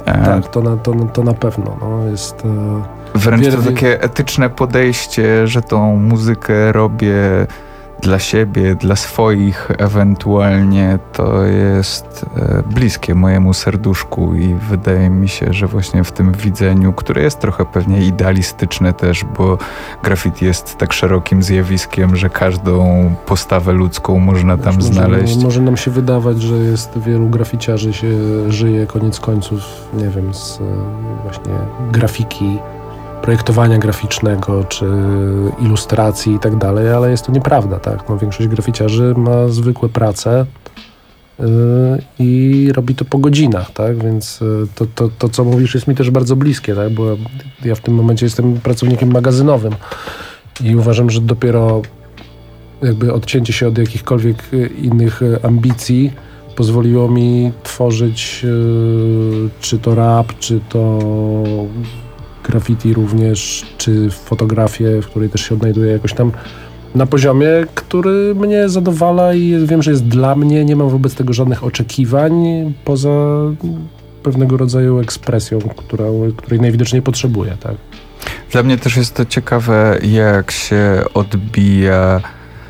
E, Tak, to na, to, to na pewno. No, jest, e, Wręcz wiele- to takie etyczne podejście, że tą muzykę robię dla siebie, dla swoich ewentualnie, to jest e, bliskie mojemu serduszku i wydaje mi się, że właśnie w tym widzeniu, które jest trochę pewnie idealistyczne też, bo graffiti jest tak szerokim zjawiskiem, że każdą postawę ludzką można tam może, znaleźć. Może nam się wydawać, że jest wielu graficiarzy się żyje koniec końców, nie wiem, z e, właśnie grafiki, projektowania graficznego, czy ilustracji i tak dalej, ale jest to nieprawda, tak? No, większość graficiarzy ma zwykłe prace yy, i robi to po godzinach, tak? Więc yy, to, to, to, co mówisz, jest mi też bardzo bliskie, tak? Bo ja w tym momencie jestem pracownikiem magazynowym i uważam, że dopiero jakby odcięcie się od jakichkolwiek yy, innych yy, ambicji pozwoliło mi tworzyć yy, czy to rap, czy to graffiti również, czy fotografię, w której też się odnajduję jakoś tam na poziomie, który mnie zadowala i wiem, że jest dla mnie, nie mam wobec tego żadnych oczekiwań, poza pewnego rodzaju ekspresją, która, której najwidoczniej potrzebuję, tak? Dla mnie też jest to ciekawe, jak się odbija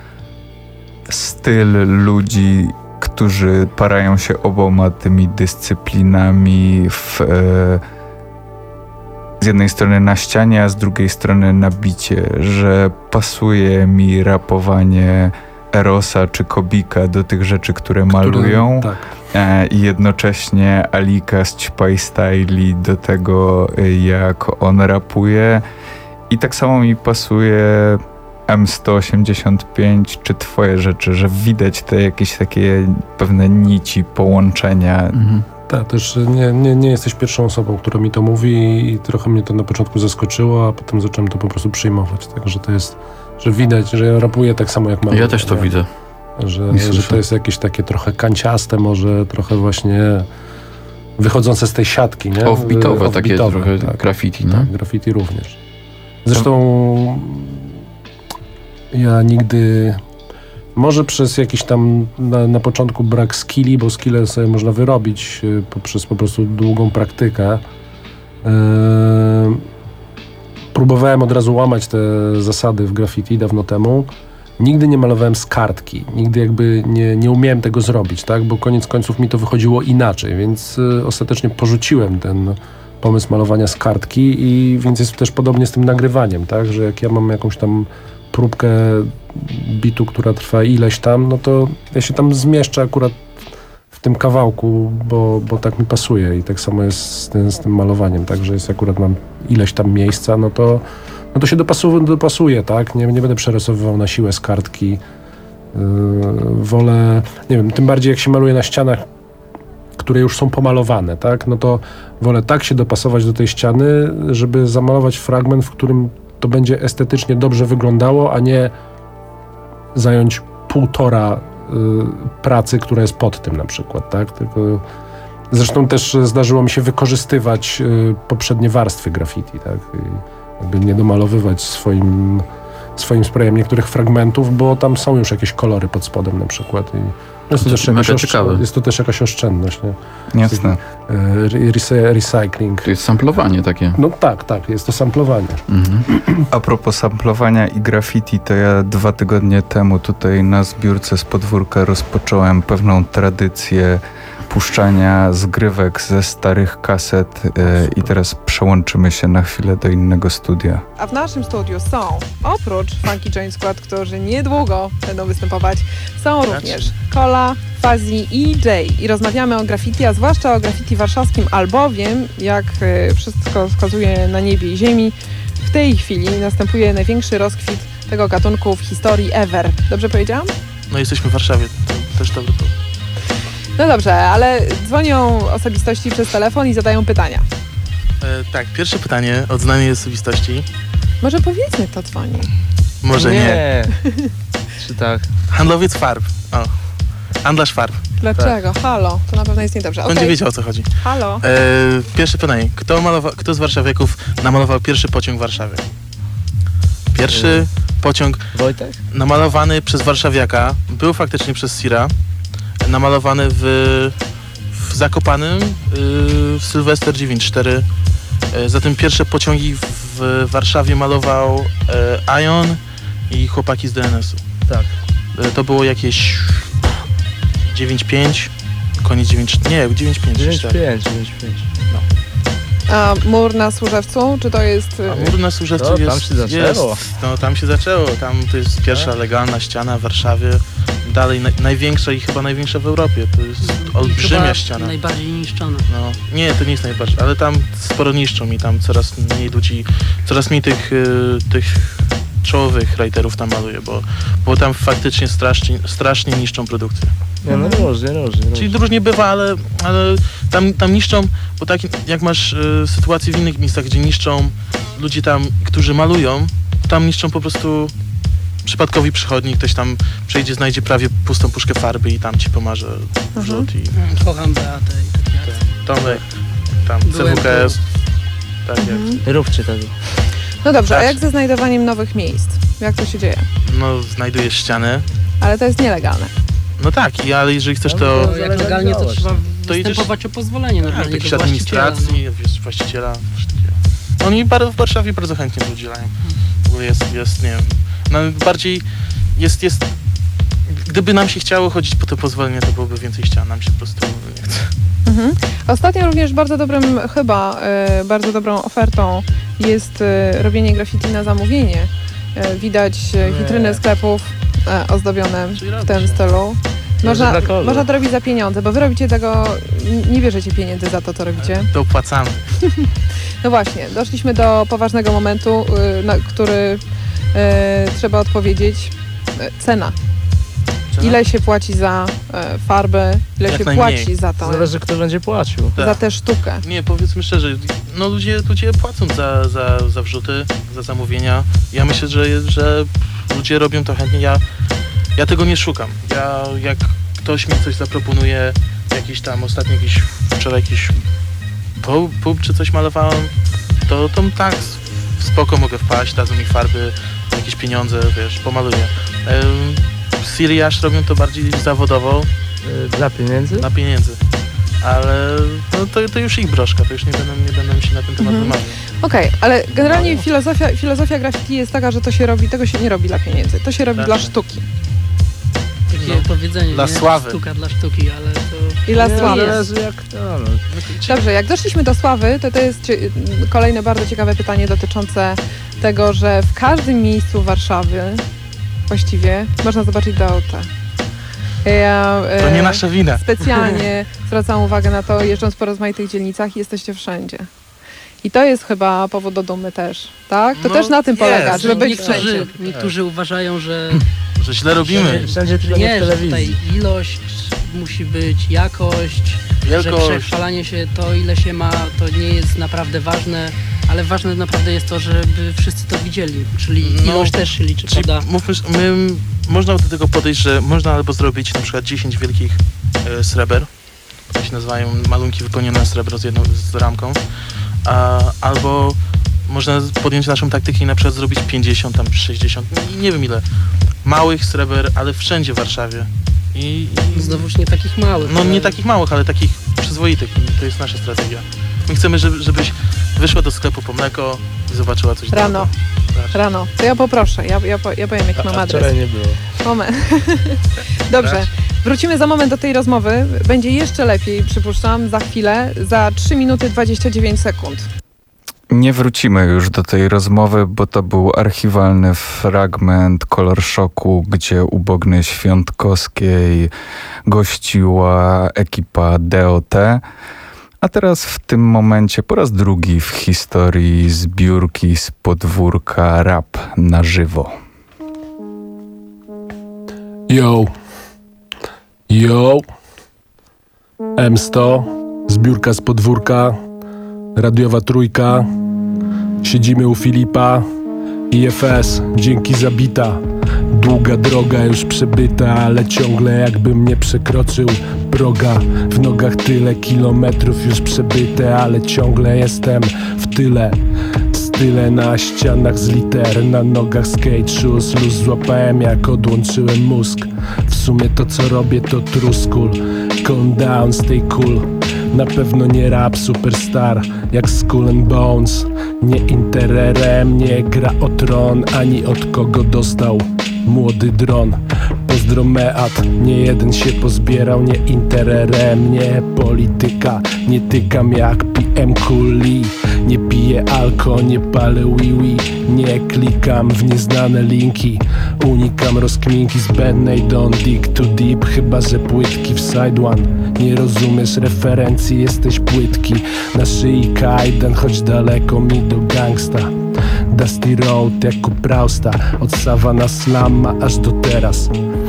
styl ludzi, którzy parają się oboma tymi dyscyplinami w... E, z jednej strony na ścianie, a z drugiej strony na bicie, że pasuje mi rapowanie Erosa czy Kobika do tych rzeczy, które malują, tak. e, i jednocześnie Alika z Ćpaj Styli do tego, jak on rapuje. I tak samo mi pasuje M sto osiemdziesiąt pięć czy twoje rzeczy, że widać te jakieś takie pewne nici, połączenia. Mhm. Tak, też nie, nie, nie jesteś pierwszą osobą, która mi to mówi i trochę mnie to na początku zaskoczyło, a potem zacząłem to po prostu przyjmować. Także to jest, że widać, że ja rapuję tak samo jak mam. Ja też to nie? widzę. Że, I że słyszę. to jest jakieś takie trochę kanciaste, może trochę właśnie wychodzące z tej siatki, nie? Off-beatowe, takie Off-beatowe, trochę tak. graffiti, no? Tak, graffiti również. Zresztą ja nigdy, może przez jakiś tam na, na początku brak skilli, bo skille sobie można wyrobić y, poprzez po prostu długą praktykę. Yy, próbowałem od razu łamać te zasady w graffiti dawno temu. Nigdy nie malowałem z kartki, nigdy jakby nie, nie umiałem tego zrobić, tak? Bo koniec końców mi to wychodziło inaczej, więc y, ostatecznie porzuciłem ten pomysł malowania z kartki i więc jest też podobnie z tym nagrywaniem, tak? Że jak ja mam jakąś tam próbkę bitu, która trwa ileś tam, no to ja się tam zmieszczę akurat w tym kawałku, bo, bo tak mi pasuje i tak samo jest z tym, z tym malowaniem, tak? Że jest akurat mam ileś tam miejsca, no to no to się dopasuje, dopasuje, tak? Nie, nie będę przerysowywał na siłę z kartki. Yy, wolę, nie wiem, tym bardziej jak się maluje na ścianach, które już są pomalowane, tak? No to wolę tak się dopasować do tej ściany, żeby zamalować fragment, w którym to będzie estetycznie dobrze wyglądało, a nie zająć półtora y, pracy, która jest pod tym na przykład, tak? Tylko zresztą też zdarzyło mi się wykorzystywać y, poprzednie warstwy graffiti, tak? I jakby nie domalowywać swoim, swoim sprayem niektórych fragmentów, bo tam są już jakieś kolory pod spodem na przykład. I jest, to To też jakaś mega oszczę- ciekawe. jest to też jakaś oszczędność, nie? Jasne. Re- re- recycling. To jest samplowanie takie. No tak, tak, jest to samplowanie. Mhm. A propos samplowania i graffiti, to ja dwa tygodnie temu tutaj na zbiórce z podwórka rozpocząłem pewną tradycję puszczania zgrywek ze starych kaset e, i teraz przełączymy się na chwilę do innego studia. A w naszym studiu są, oprócz Funky Joint Squad, którzy niedługo będą występować, są również Kola, Fuzzy i Jay. I rozmawiamy o graffiti, a zwłaszcza o graffiti warszawskim, albowiem, jak y, wszystko wskazuje na niebie i ziemi, w tej chwili następuje największy rozkwit tego gatunku w historii ever. Dobrze powiedziałam? No jesteśmy w Warszawie, to też dobry powód. No dobrze, ale dzwonią osobistości przez telefon i zadają pytania. E, tak, pierwsze pytanie od znanej osobistości. Może powiedzmy, kto dzwoni. Może nie. nie. Czy tak? Handlowiec farb. O. Handlarz farb. Dlaczego? Halo, to na pewno jest niedobrze. On Okej. nie wiedział, o co chodzi. Halo. E, pierwsze pytanie. Kto, malowa- kto z warszawiaków namalował pierwszy pociąg w Warszawie? Pierwszy pociąg Wojtek? namalowany przez warszawiaka był faktycznie przez Sira. Namalowany w, w Zakopanym yy, Sylwester dziewięćdziesiąt cztery. Yy, zatem pierwsze pociągi w Warszawie malował yy, Ion i chłopaki z D N S-u. Tak. Yy, to było jakieś dziewięć pięć, koniec dziewięć... Nie, dziewięć pięć. dziewięć pięć, dziewięć pięć. A mur na Służewcu, czy to jest... y, A mur na Służewcu No, tam jest, się zaczęło. jest... No, tam się zaczęło. Tam to jest pierwsza legalna ściana w Warszawie. Dalej naj, największa i chyba największa w Europie. To jest olbrzymia Chyba ściana. najbardziej niszczona. No, nie, to nie jest najbardziej, ale tam sporo niszczą i tam coraz mniej ludzi, coraz mniej tych, y, tych czołowych writerów tam maluje, bo, bo tam faktycznie strasznie, strasznie niszczą produkcję. Nie, no różnie, różnie. Czyli różnie bywa, ale, ale tam, tam niszczą, bo tak jak masz y, sytuację w innych miejscach, gdzie niszczą ludzie tam, którzy malują, tam niszczą po prostu przypadkowi przychodni, ktoś tam przejdzie, znajdzie prawie pustą puszkę farby i tam ci pomarze wrzut i Kocham Beatę i takie akcje. Tomek, tam Byłem C W K S, tak jak, Róbcie tego. No dobrze, a Tak. jak ze znajdowaniem nowych miejsc? Jak to się dzieje? no znajdujesz ścianę, Ale to jest nielegalne. no tak, i, ale jeżeli chcesz No, to, To jak legalnie to trzeba To idziesz- występować o pozwolenie tak, normalnie jakiejś do właściciela. administracji, wiesz, właściciela, coś takiego. Oni bardzo, w Warszawie bardzo chętnie to udzielają. W ogóle jest, jest, nie wiem, no bardziej jest, jest, gdyby nam się chciało chodzić po to pozwolenie, to byłoby więcej ścian, nam się po prostu nie chce. Mhm. Ostatnio również bardzo dobrym, chyba y, bardzo dobrą ofertą jest y, robienie graffiti na zamówienie. Y, widać y, witryny sklepów y, ozdobione Czyli w robisz, tym no. stylu. Można, dla kogo? można to robić za pieniądze, bo wy robicie tego, n- nie bierzecie pieniędzy za to, co robicie. To opłacamy. No właśnie, doszliśmy do poważnego momentu, y, na który y, trzeba odpowiedzieć. Y, cena. Ile się płaci za y, farbę, ile Jak się najmniej. płaci za to, Zależy, kto będzie płacił. Tak. za tę sztukę. Nie, powiedzmy szczerze, no ludzie, ludzie płacą za, za, za wrzuty, za zamówienia. Ja myślę, że, że ludzie robią to chętnie. Ja, ja tego nie szukam. Ja, jak ktoś mi coś zaproponuje, jakiś tam ostatnio, jakiś, wczoraj jakiś pub, pub czy coś malowałem, to, to tak spoko mogę wpaść, dadzą mi farby, jakieś pieniądze, wiesz, pomaluję. Ym, Siriasz robią to bardziej zawodowo, Y, Dla pieniędzy? na pieniędzy. Ale no to, to już ich broszka, to już nie będę, nie będę się na ten temat Mhm. wymawiał. Okej, ale generalnie filozofia, filozofia graffiti jest taka, że to się robi, tego się nie robi dla pieniędzy, to się robi Tak. dla sztuki. Takie No, powiedzenie, dla nie? sławy. Sztuka dla sztuki, ale to... I dla Nie, sławy. zależy jak... No, no. Dobrze, jak doszliśmy do sławy, to to jest cie- kolejne bardzo ciekawe pytanie dotyczące tego, że w każdym miejscu Warszawy właściwie można zobaczyć D O T. Ja To nie e, nasza wina. specjalnie zwracam uwagę na to, jeżdżąc po rozmaitych dzielnicach, jesteście wszędzie. I to jest chyba powód do dumy też, tak? To No, też na tym jest. polega, żeby być niektórzy, wszędzie. niektórzy uważają, że Że źle robimy. Wszędzie tylko nie nie, w że tutaj telewizji. ilość musi być, jakość, że Wielkość. przechwalanie się to, ile się ma, to nie jest naprawdę ważne, ale ważne naprawdę jest to, żeby wszyscy to widzieli, czyli No, ilość też się liczy, Czyli prawda? mówmy, że my, można do tego podejść, że można albo zrobić na przykład dziesięć wielkich e, sreber, to się nazywają malunki wypełnione na srebro z jedną z ramką, a, albo można podjąć naszą taktykę i na przykład zrobić pięćdziesiąt, tam sześćdziesiąt, nie, nie wiem ile, małych sreber, ale wszędzie w Warszawie. I, i Znowuż nie takich małych. no ale- nie takich małych, ale takich przyzwoitych i to jest nasza strategia. My chcemy, żeby, żebyś wyszła do sklepu po mleko i zobaczyła coś Rano. dobrego. Tak. Rano. To ja poproszę, ja, ja, po- ja powiem jaki mam A adres. wczoraj nie było. Moment. Dobrze. Wrócimy za moment do tej rozmowy. Będzie jeszcze lepiej, przypuszczam, za chwilę, za trzy minuty dwadzieścia dziewięć sekund. Nie wrócimy już do tej rozmowy, bo to był archiwalny fragment Kolor Szoku, gdzie u Bogny Świątkowskiej gościła ekipa D O T. A teraz w tym momencie po raz drugi w historii zbiórki z podwórka Rap na żywo. Yo. Yo. M sto. Zbiórka z podwórka. Radiowa trójka. Siedzimy u Filipa. I F S. Dzięki za bita. Długa droga już przebyta, ale ciągle jakbym nie przekroczył proga. W nogach tyle kilometrów już przebyte, ale ciągle jestem w tyle. Style na ścianach z liter, na nogach skate shoes. Luz złapałem jak odłączyłem mózg. W sumie to co robię to truskul. calm down, stay cool. Na pewno nie rap superstar jak Skull and Bones. Nie intererem, nie gra o tron, ani od kogo dostał młody dron. Pozdro meat, nie jeden się pozbierał. Nie intererem, nie polityka. Nie tykam jak P M Cooley. Nie piję alko, nie palę wiwi. Nie klikam w nieznane linki. Unikam rozkminki zbędnej, don't dig too deep. Chyba że płytki w side one. Nie rozumiesz referencji, jesteś płytki. Na szyi kajdan, choć daleko mi do gangsta. Dusty Road jak u Prausta. Od Savana Slama aż do teraz.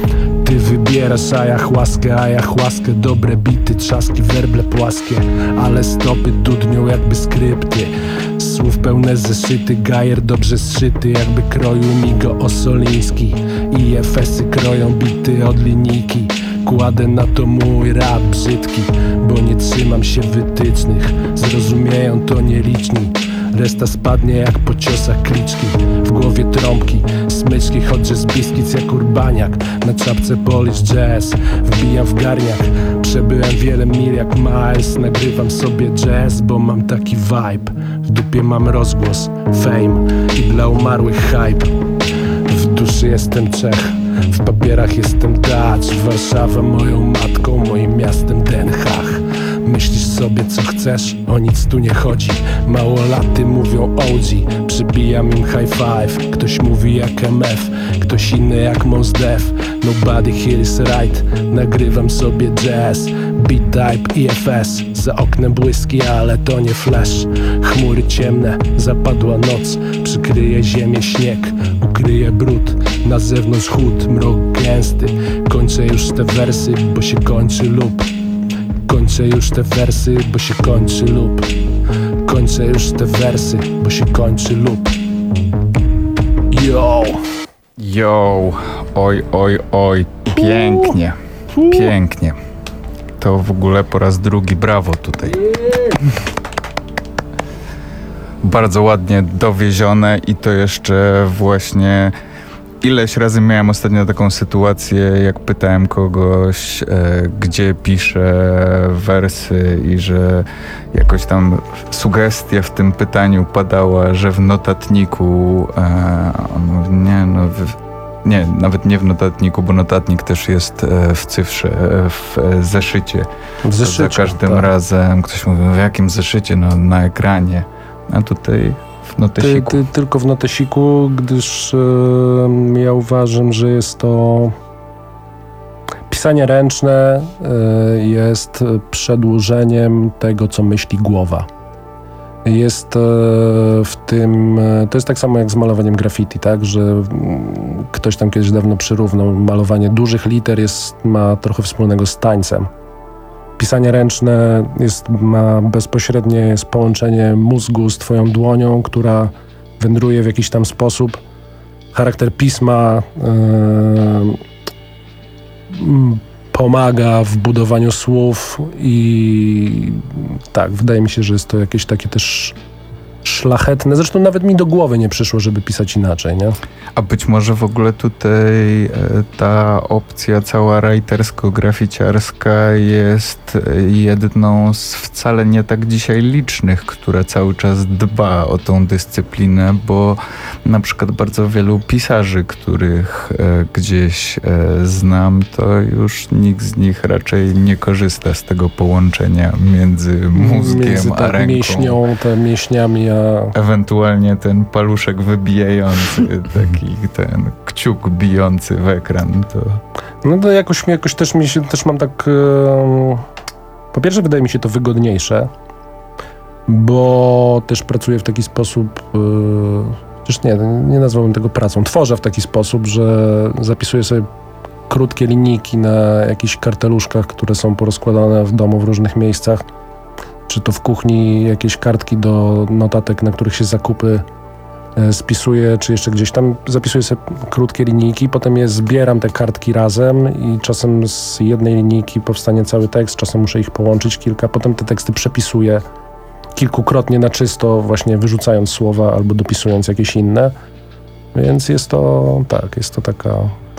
Ty wybierasz ayahuaskę, ayahuaskę. Dobre bity, trzaski, werble płaskie. Ale stopy dudnią jakby skrypty. Słów pełne zeszyty, gajer dobrze zszyty. Jakby kroił mi go Osoliński. I F S-y kroją bity od linijki. Kładę na to mój rap brzydki, bo nie trzymam się wytycznych. Zrozumieją to nieliczni. Reszta spadnie jak po ciosach kliczki. W głowie trąbki, smyczki, chodzę z biskic jak urbaniak. Na czapce Polish Jazz, wbijam w garniak. Przebyłem wiele mil jak Miles. Nagrywam sobie jazz, bo mam taki vibe. W dupie mam rozgłos, fame i dla umarłych hype. W duszy jestem Czech, w papierach jestem Dutch. Warszawa moją matką, moim miastem Den Haag. Myślisz sobie co chcesz, o nic tu nie chodzi. Małolaty mówią O G, przybijam im high five. Ktoś mówi jak M F, ktoś inny jak Mos Def. Nobody here is right, nagrywam sobie jazz. Beat type I F S, za oknem błyski, ale to nie flash. Chmury ciemne, zapadła noc, przykryje ziemię śnieg, ukryje brud. Na zewnątrz chłód, mrok gęsty. Kończę już te wersy, bo się kończy lub. Kończę już te wersy, bo się kończy lub. Kończę już te wersy, bo się kończy lub. Yo! Yo, oj, oj, oj, pięknie, pięknie. To w ogóle po raz drugi brawo tutaj. Bardzo ładnie dowiezione i to jeszcze właśnie... Ileś razy miałem ostatnio taką sytuację, jak pytałem kogoś, e, gdzie pisze wersy i że jakoś tam sugestia w tym pytaniu padała, że w notatniku, e, on mówi, nie no, w, nie, nawet nie w notatniku, bo notatnik też jest e, w cyfrze, e, w e, zeszycie. W zeszycie, Za każdym tak. razem ktoś mówi, w jakim zeszycie? No na ekranie. A tutaj... W notesiku. Ty, ty, tylko w notesiku, gdyż yy, ja uważam, że jest to pisanie ręczne yy, jest przedłużeniem tego, co myśli głowa. Jest yy, w tym, yy, to jest tak samo jak z malowaniem graffiti, tak, że yy, ktoś tam kiedyś dawno przyrównał, malowanie dużych liter jest, ma trochę wspólnego z tańcem. Pisanie ręczne jest, ma bezpośrednie jest połączenie mózgu z twoją dłonią, która wędruje w jakiś tam sposób. Charakter pisma yy, pomaga w budowaniu słów i tak, wydaje mi się, że jest to jakieś takie też szlachetne. Zresztą nawet mi do głowy nie przyszło, żeby pisać inaczej, nie? A być może w ogóle tutaj e, ta opcja cała writersko-graficiarska jest jedną z wcale nie tak dzisiaj licznych, która cały czas dba o tą dyscyplinę, bo na przykład bardzo wielu pisarzy, których e, gdzieś e, znam, to już nikt z nich raczej nie korzysta z tego połączenia między mózgiem między, a tak, ręką. mięśnią, te mięśniami, a... Ewentualnie ten paluszek wybijający, taki ten kciuk bijący w ekran. To... No to jakoś, jakoś też, mi się, też mam tak... Yy, po pierwsze wydaje mi się to wygodniejsze, bo też pracuję w taki sposób... Yy, chociaż nie, nie nazwałbym tego pracą. Tworzę w taki sposób, że zapisuję sobie krótkie linijki na jakichś karteluszkach, które są porozkładane w domu w różnych miejscach. Czy to w kuchni jakieś kartki do notatek, na których się zakupy e, spisuje, czy jeszcze gdzieś tam zapisuję sobie krótkie linijki, potem je zbieram te kartki razem i czasem z jednej linijki powstanie cały tekst, czasem muszę ich połączyć kilka, potem te teksty przepisuję kilkukrotnie na czysto, właśnie wyrzucając słowa albo dopisując jakieś inne, więc jest to, tak, jest to taka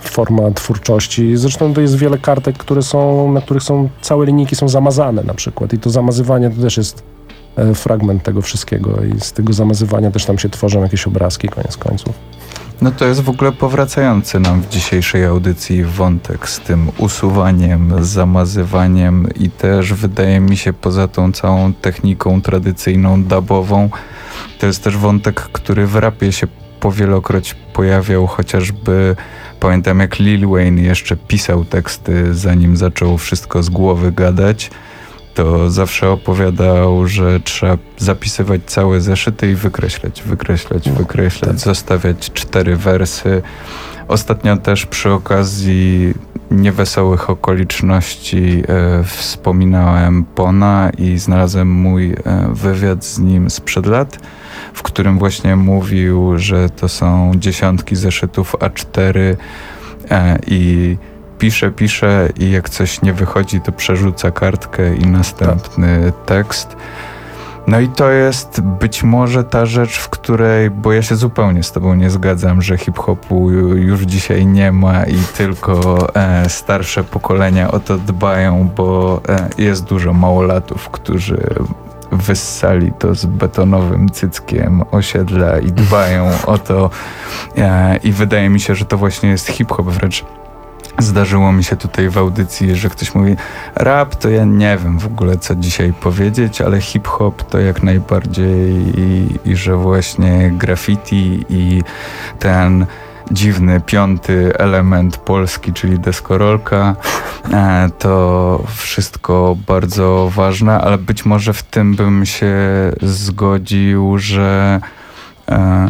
forma twórczości. Zresztą to jest wiele kartek, które są, na których są całe linijki są zamazane na przykład i to zamazywanie to też jest e, fragment tego wszystkiego i z tego zamazywania też tam się tworzą jakieś obrazki koniec końców. No to jest w ogóle powracający nam w dzisiejszej audycji wątek z tym usuwaniem, zamazywaniem i też wydaje mi się poza tą całą techniką tradycyjną, dubową, to jest też wątek, który w rapie się powielokroć pojawiał, chociażby pamiętam jak Lil Wayne jeszcze pisał teksty zanim zaczął wszystko z głowy gadać, to zawsze opowiadał, że trzeba zapisywać całe zeszyty i wykreślać, wykreślać, wykreślać, tak. Zostawiać cztery wersy. Ostatnio też przy okazji niewesołych okoliczności e, wspominałem Pona i znalazłem mój e, wywiad z nim sprzed lat, w którym właśnie mówił, że to są dziesiątki zeszytów A cztery e, i pisze, pisze i jak coś nie wychodzi, to przerzuca kartkę i następny tak. tekst. No i to jest być może ta rzecz, w której, bo ja się zupełnie z tobą nie zgadzam, że hip-hopu już dzisiaj nie ma i tylko e, starsze pokolenia o to dbają, bo e, jest dużo małolatów, którzy wyssali to z betonowym cyckiem osiedla i dbają o to e, i wydaje mi się, że to właśnie jest hip-hop wręcz. Zdarzyło mi się tutaj w audycji, że ktoś mówi rap to ja nie wiem w ogóle co dzisiaj powiedzieć, ale hip-hop to jak najbardziej i, i że właśnie graffiti i ten dziwny piąty element polski, czyli deskorolka, e, to wszystko bardzo ważne, ale być może w tym bym się zgodził, że e,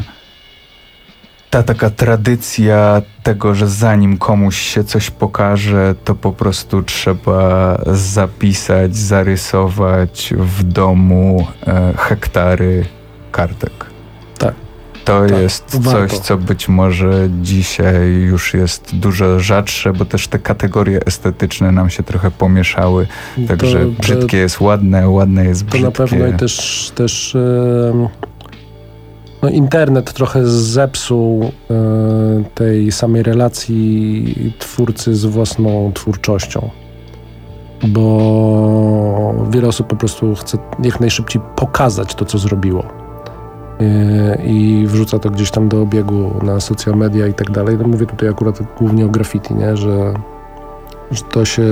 ta taka tradycja tego, że zanim komuś się coś pokaże, to po prostu trzeba zapisać, zarysować w domu e, hektary kartek. Tak. To tak, jest warto. coś, co być może dzisiaj już jest dużo rzadsze, bo też te kategorie estetyczne nam się trochę pomieszały. Także to, to, brzydkie jest ładne, ładne jest brzydkie. To na pewno i też, też yy, no internet trochę zepsuł yy, tej samej relacji twórcy z własną twórczością. Bo wiele osób po prostu chce jak najszybciej pokazać to, co zrobiło. I wrzuca to gdzieś tam do obiegu na social media i tak dalej. No mówię tutaj akurat głównie o graffiti, nie? Że, że to się...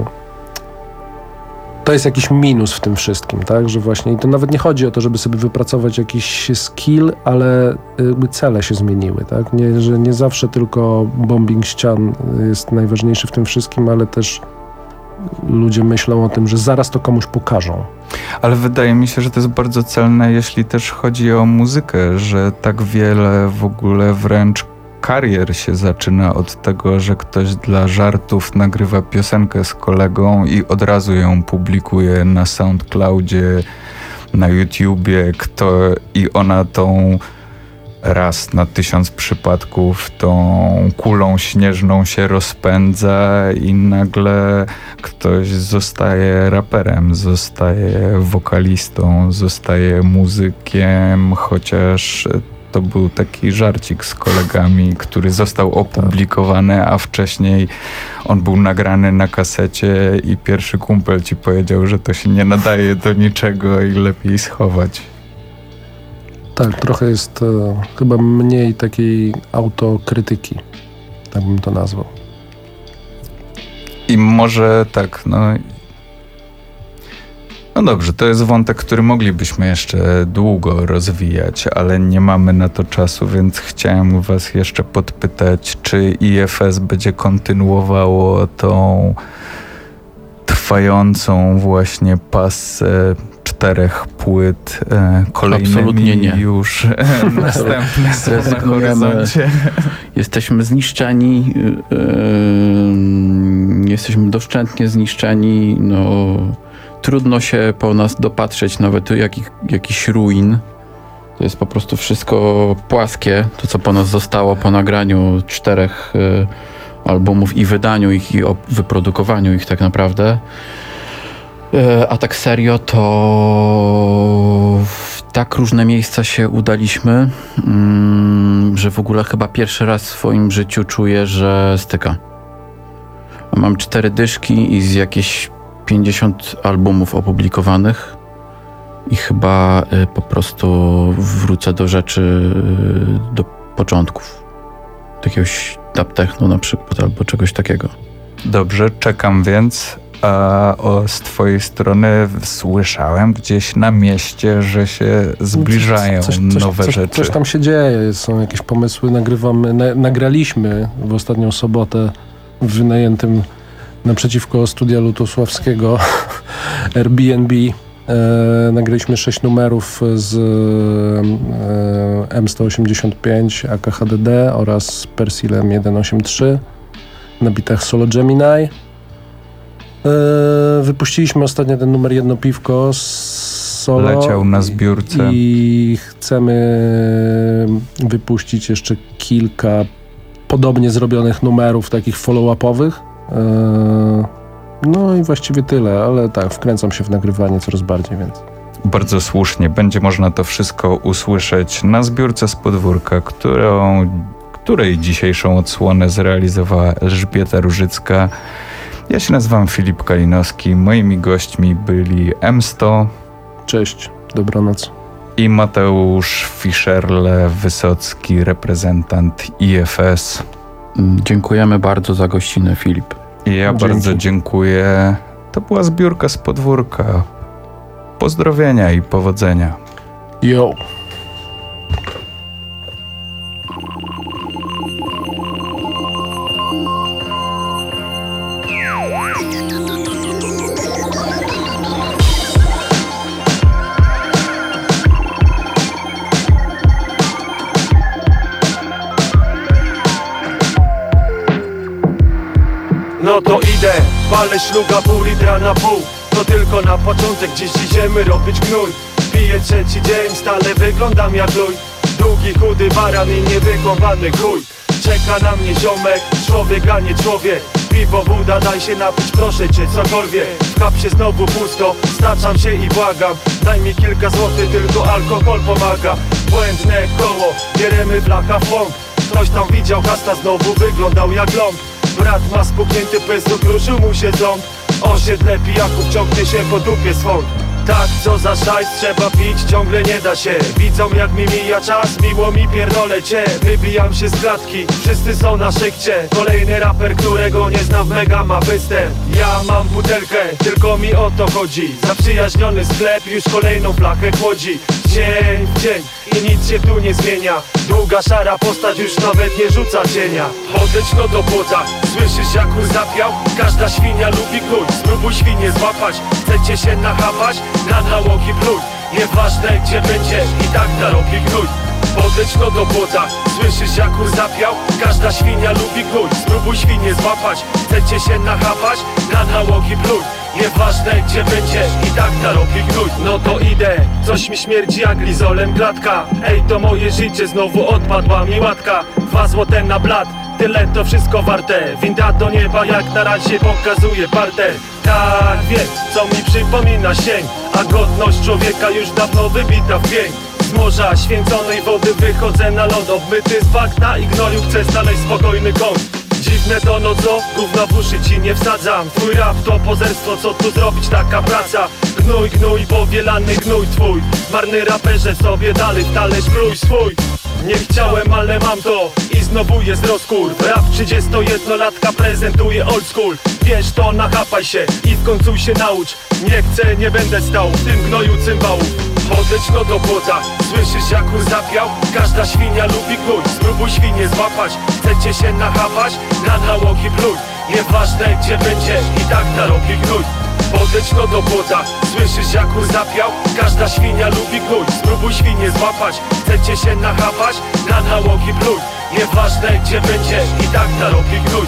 To jest jakiś minus w tym wszystkim, tak? Że właśnie i to nawet nie chodzi o to, żeby sobie wypracować jakiś skill, ale jakby cele się zmieniły, tak? Nie, że nie zawsze tylko bombing ścian jest najważniejszy w tym wszystkim, ale też ludzie myślą o tym, że zaraz to komuś pokażą. Ale wydaje mi się, że to jest bardzo celne, jeśli też chodzi o muzykę, że tak wiele w ogóle wręcz karier się zaczyna od tego, że ktoś dla żartów nagrywa piosenkę z kolegą i od razu ją publikuje na SoundCloudzie, na YouTubie, kto i ona tą raz na tysiąc przypadków tą kulą śnieżną się rozpędza i nagle ktoś zostaje raperem, zostaje wokalistą, zostaje muzykiem, chociaż to był taki żarcik z kolegami, który został opublikowany, a wcześniej on był nagrany na kasecie i pierwszy kumpel ci powiedział, że to się nie nadaje do niczego i lepiej schować. Tak, trochę jest e, chyba mniej takiej autokrytyki, tak bym to nazwał. I może tak, no... No dobrze, to jest wątek, który moglibyśmy jeszcze długo rozwijać, ale nie mamy na to czasu, więc chciałem was jeszcze podpytać, czy I F S będzie kontynuowało tą trwającą właśnie pasę czterech płyt, e, kolejnymi Absolutnie nie. już e, następne są na horyzoncie. Jesteśmy zniszczeni, yy, jesteśmy doszczętnie zniszczeni, no trudno się po nas dopatrzeć nawet do jakich, jakichś ruin. To jest po prostu wszystko płaskie, to co po nas zostało po nagraniu czterech yy, albumów i wydaniu ich i wyprodukowaniu ich tak naprawdę. A tak serio, to w tak różne miejsca się udaliśmy, że w ogóle chyba pierwszy raz w swoim życiu czuję, że styka. Mam cztery dyszki i z jakieś pięćdziesiąt albumów opublikowanych i chyba y, po prostu wrócę do rzeczy, y, do początków. Do jakiegoś dub techno na przykład albo czegoś takiego. Dobrze, czekam więc. A o, z twojej strony słyszałem gdzieś na mieście, że się zbliżają coś, coś, nowe coś, rzeczy. Coś tam się dzieje, są jakieś pomysły, nagrywamy, na, nagraliśmy w ostatnią sobotę w wynajętym naprzeciwko studia Lutosławskiego Airbnb. E, nagraliśmy sześć numerów z e, M sto osiemdziesiąt pięć A K H D D oraz Persilem sto osiemdziesiąt trzy na bitach Solo Gemini. E, wypuściliśmy ostatnio ten numer Jedno Piwko z solo. Leciał na zbiórce. I chcemy wypuścić jeszcze kilka podobnie zrobionych numerów, takich follow-upowych. E, No i właściwie tyle, ale tak, wkręcam się w nagrywanie coraz bardziej, więc... Bardzo słusznie. Będzie można to wszystko usłyszeć na zbiórce z podwórka, którą, której dzisiejszą odsłonę zrealizowała Elżbieta Różycka. Ja się nazywam Filip Kalinowski. Moimi gośćmi byli M sto. Cześć, dobranoc. I Mateusz Fischerle-Wysocki, reprezentant I F S. Dziękujemy bardzo za gościnę, Filip. I ja Dzięki. bardzo dziękuję. To była zbiórka z podwórka. Pozdrowienia i powodzenia. Yo! No to idę, palę szluga pół litra na pół. To tylko na początek, dziś idziemy robić gnój. Piję trzeci dzień, stale wyglądam jak luj. Długi, chudy baran i niewykąpany chuj. Czeka na mnie ziomek, człowiek a nie człowiek. Piwo, woda, daj się napić, proszę cię, cokolwiek. W kapsie znowu pusto, staczam się i błagam. Daj mi kilka złotych, tylko alkohol pomaga. Błędne koło, bieremy flacha w łąk. Ktoś tam widział hasta, znowu wyglądał jak ląd. Brat ma spuknięty pysk, kruszył mu się ząb. Osiedle pijaków ciągnie się po dupie swąd. Tak, co za szajs, trzeba pić, ciągle nie da się. Widzą jak mi mija czas, miło mi pierdolę cię. Wybijam się z klatki, wszyscy są na szykcie. Kolejny raper, którego nie znam, mega ma występ. Ja mam butelkę, tylko mi o to chodzi. Zaprzyjaźniony sklep już kolejną flachę chłodzi. Dzień w dzień i nic się tu nie zmienia. Długa szara postać już nawet nie rzuca cienia. Podejdź no do płota, słyszysz jak kur zapiał? Każda świnia lubi gnój, spróbuj świnie złapać. Chcecie się nachapać? Na nałogi pluj. Nieważne gdzie będzie, i tak narobi gnój. Podejdź no do płota, słyszysz jak kur zapiał? Każda świnia lubi gnój, spróbuj świnie złapać. Chcecie się nachapać? Na nałogi pluj. Nieważne gdzie będzie, i tak narobi gnój. No to idę, coś mi śmierdzi jak glizolem klatka. Ej, to moje życie, znowu odpadła mi łatka. Dwa złote na blat, tyle to wszystko warte. Winda do nieba jak na razie pokazuje parter. Tak wiem, co mi przypomina sień, a godność człowieka już dawno wybita w pień. Z morza święconej wody wychodzę na ląd, obmyty z bagna i gnoju chcę znaleźć spokojny kąt. Dziwne to no co? Gówna w uszy ci nie wsadzam. Twój rap to pozerstwo, co tu zrobić, taka praca. Gnój, gnój, powielany gnój twój. Marny raperze, sobie dalej w talerz pluj swój. Nie chciałem, ale mam to i znowu jest rozkur. Rap trzydziestojednolatka prezentuje old school. Wiesz to, nachapaj się i w końcu się naucz. Nie chcę, nie będę stał w tym gnoju cymbałów. Podejdź no do płota, słyszysz jak kur zapiał? Każda świnia lubi gnój, spróbuj świnie złapać. Chcecie się nachapać? Na nałogi pluj. Nieważne gdzie będzie, i tak narobi gnój. Podejdź no do płota, słyszysz jak kur zapiał? Każda świnia lubi gnój, spróbuj świnie złapać. Chcecie się nachapać? Na nałogi pluj. Nieważne gdzie będzie, i tak narobi gnój.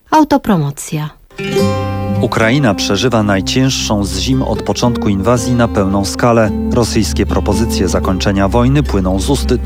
Autopromocja. Ukraina przeżywa najcięższą z zim od początku inwazji na pełną skalę. Rosyjskie propozycje zakończenia wojny płyną z ust